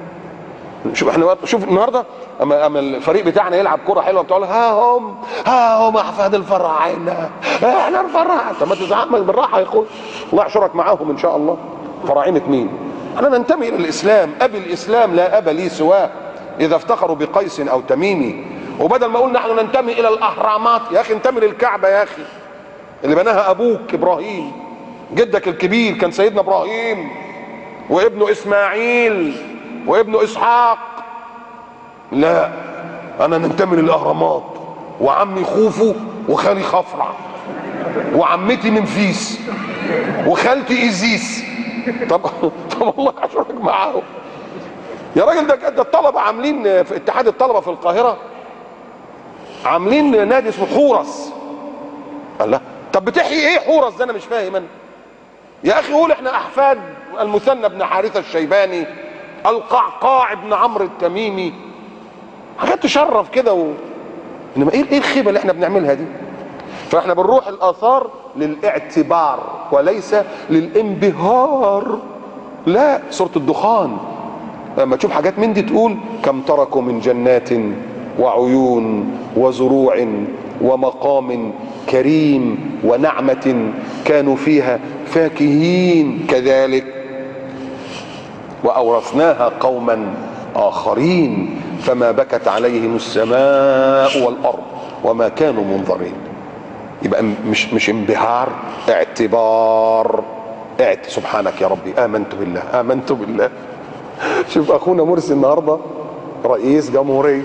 شوف النهارده اما الفريق بتاعنا يلعب كره حلوه بتقول ها هم احفاد الفراعنه، احنا الفراعنه. طب ما تزعل بالراحه يا اخويا، الله يحشرك معاهم ان شاء الله. فراعنه مين؟ احنا ننتمي الى الاسلام، ابي الاسلام لا اب لي سواه اذا افتخروا بقيس او تميمي. وبدل ما اقول نحن ننتمي الى الاهرامات، يا اخي انتمي للكعبه يا اخي اللي بناها ابوك ابراهيم، جدك الكبير كان سيدنا ابراهيم وابنه اسماعيل وابنه اسحاق. لا، انا ننتمي للاهرامات، وعمي خوفو وخالي خفرع وعمتي منفيس وخالتي ازيس. طب والله اشرك معاهم يا راجل. ده الطلبه عاملين في اتحاد الطلبه في القاهره عاملين نادي اسمه حورس. الله، طب بتحيي ايه حورس ده؟ انا مش فاهم انا. يا اخي قول احنا احفاد المثنى بن حارثه الشيباني، القعقاع بن عمرو التميمي، حاجات تشرف كده انما ايه الخيبه اللي احنا بنعملها دي؟ فاحنا بنروح الاثار للاعتبار وليس للانبهار. لا، سوره الدخان لما تشوف حاجات من دي تقول كم تركوا من جنات وعيون وزروع ومقام كريم ونعمة كانوا فيها فاكهين كذلك وأورثناها قوما آخرين فما بكت عليهم السماء والأرض وما كانوا منظرين. يبقى مش انبهار، اعتبار. سبحانك يا ربي، آمنت بالله. شوف أخونا مرسي النهاردة رئيس جمهورية،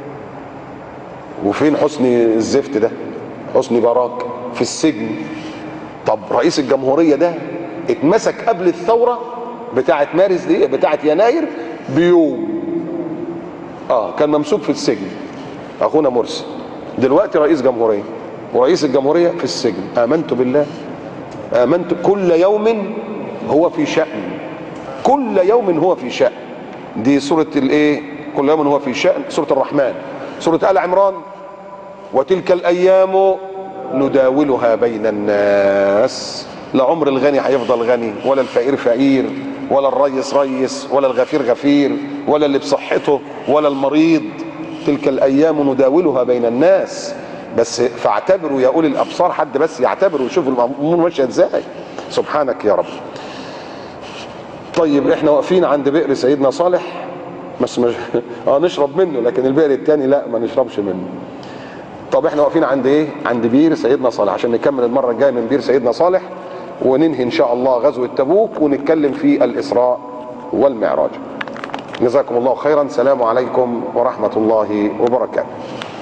وفين حسني الزفت ده؟ حسني باراك في السجن. طب رئيس الجمهورية ده اتمسك قبل الثورة بتاعت مارس دي، بتاعت يناير بيوم. كان ممسوك في السجن اخونا مرسي، دلوقتي رئيس جمهورية، ورئيس الجمهورية في السجن. آمنت بالله، آمنت. كل يوم هو في شأن، كل يوم هو في شأن. دي سورة الايه؟ كل يوم هو في شأن، سورة الرحمن. سورة آل عمران: وتلك الأيام نداولها بين الناس. لا عمر الغني هيفضل غني، ولا الفقير فقير، ولا الريس ريس، ولا الغفير غفير، ولا اللي بصحته، ولا المريض. تلك الأيام نداولها بين الناس. بس فاعتبروا يا أولي الأبصار، حد بس يعتبر ويشوف الأمور ماشية ازاي. سبحانك يا رب. طيب احنا واقفين عند بئر سيدنا صالح، بس مش نشرب منه، لكن البئر الثاني لا ما نشربش منه. طب احنا واقفين عند ايه؟ عند بير سيدنا صالح، عشان نكمل المره الجايه من بير سيدنا صالح، وننهي ان شاء الله غزوه تبوك، ونتكلم في الاسراء والمعراج. جزاكم الله خيرا. سلام عليكم ورحمه الله وبركاته.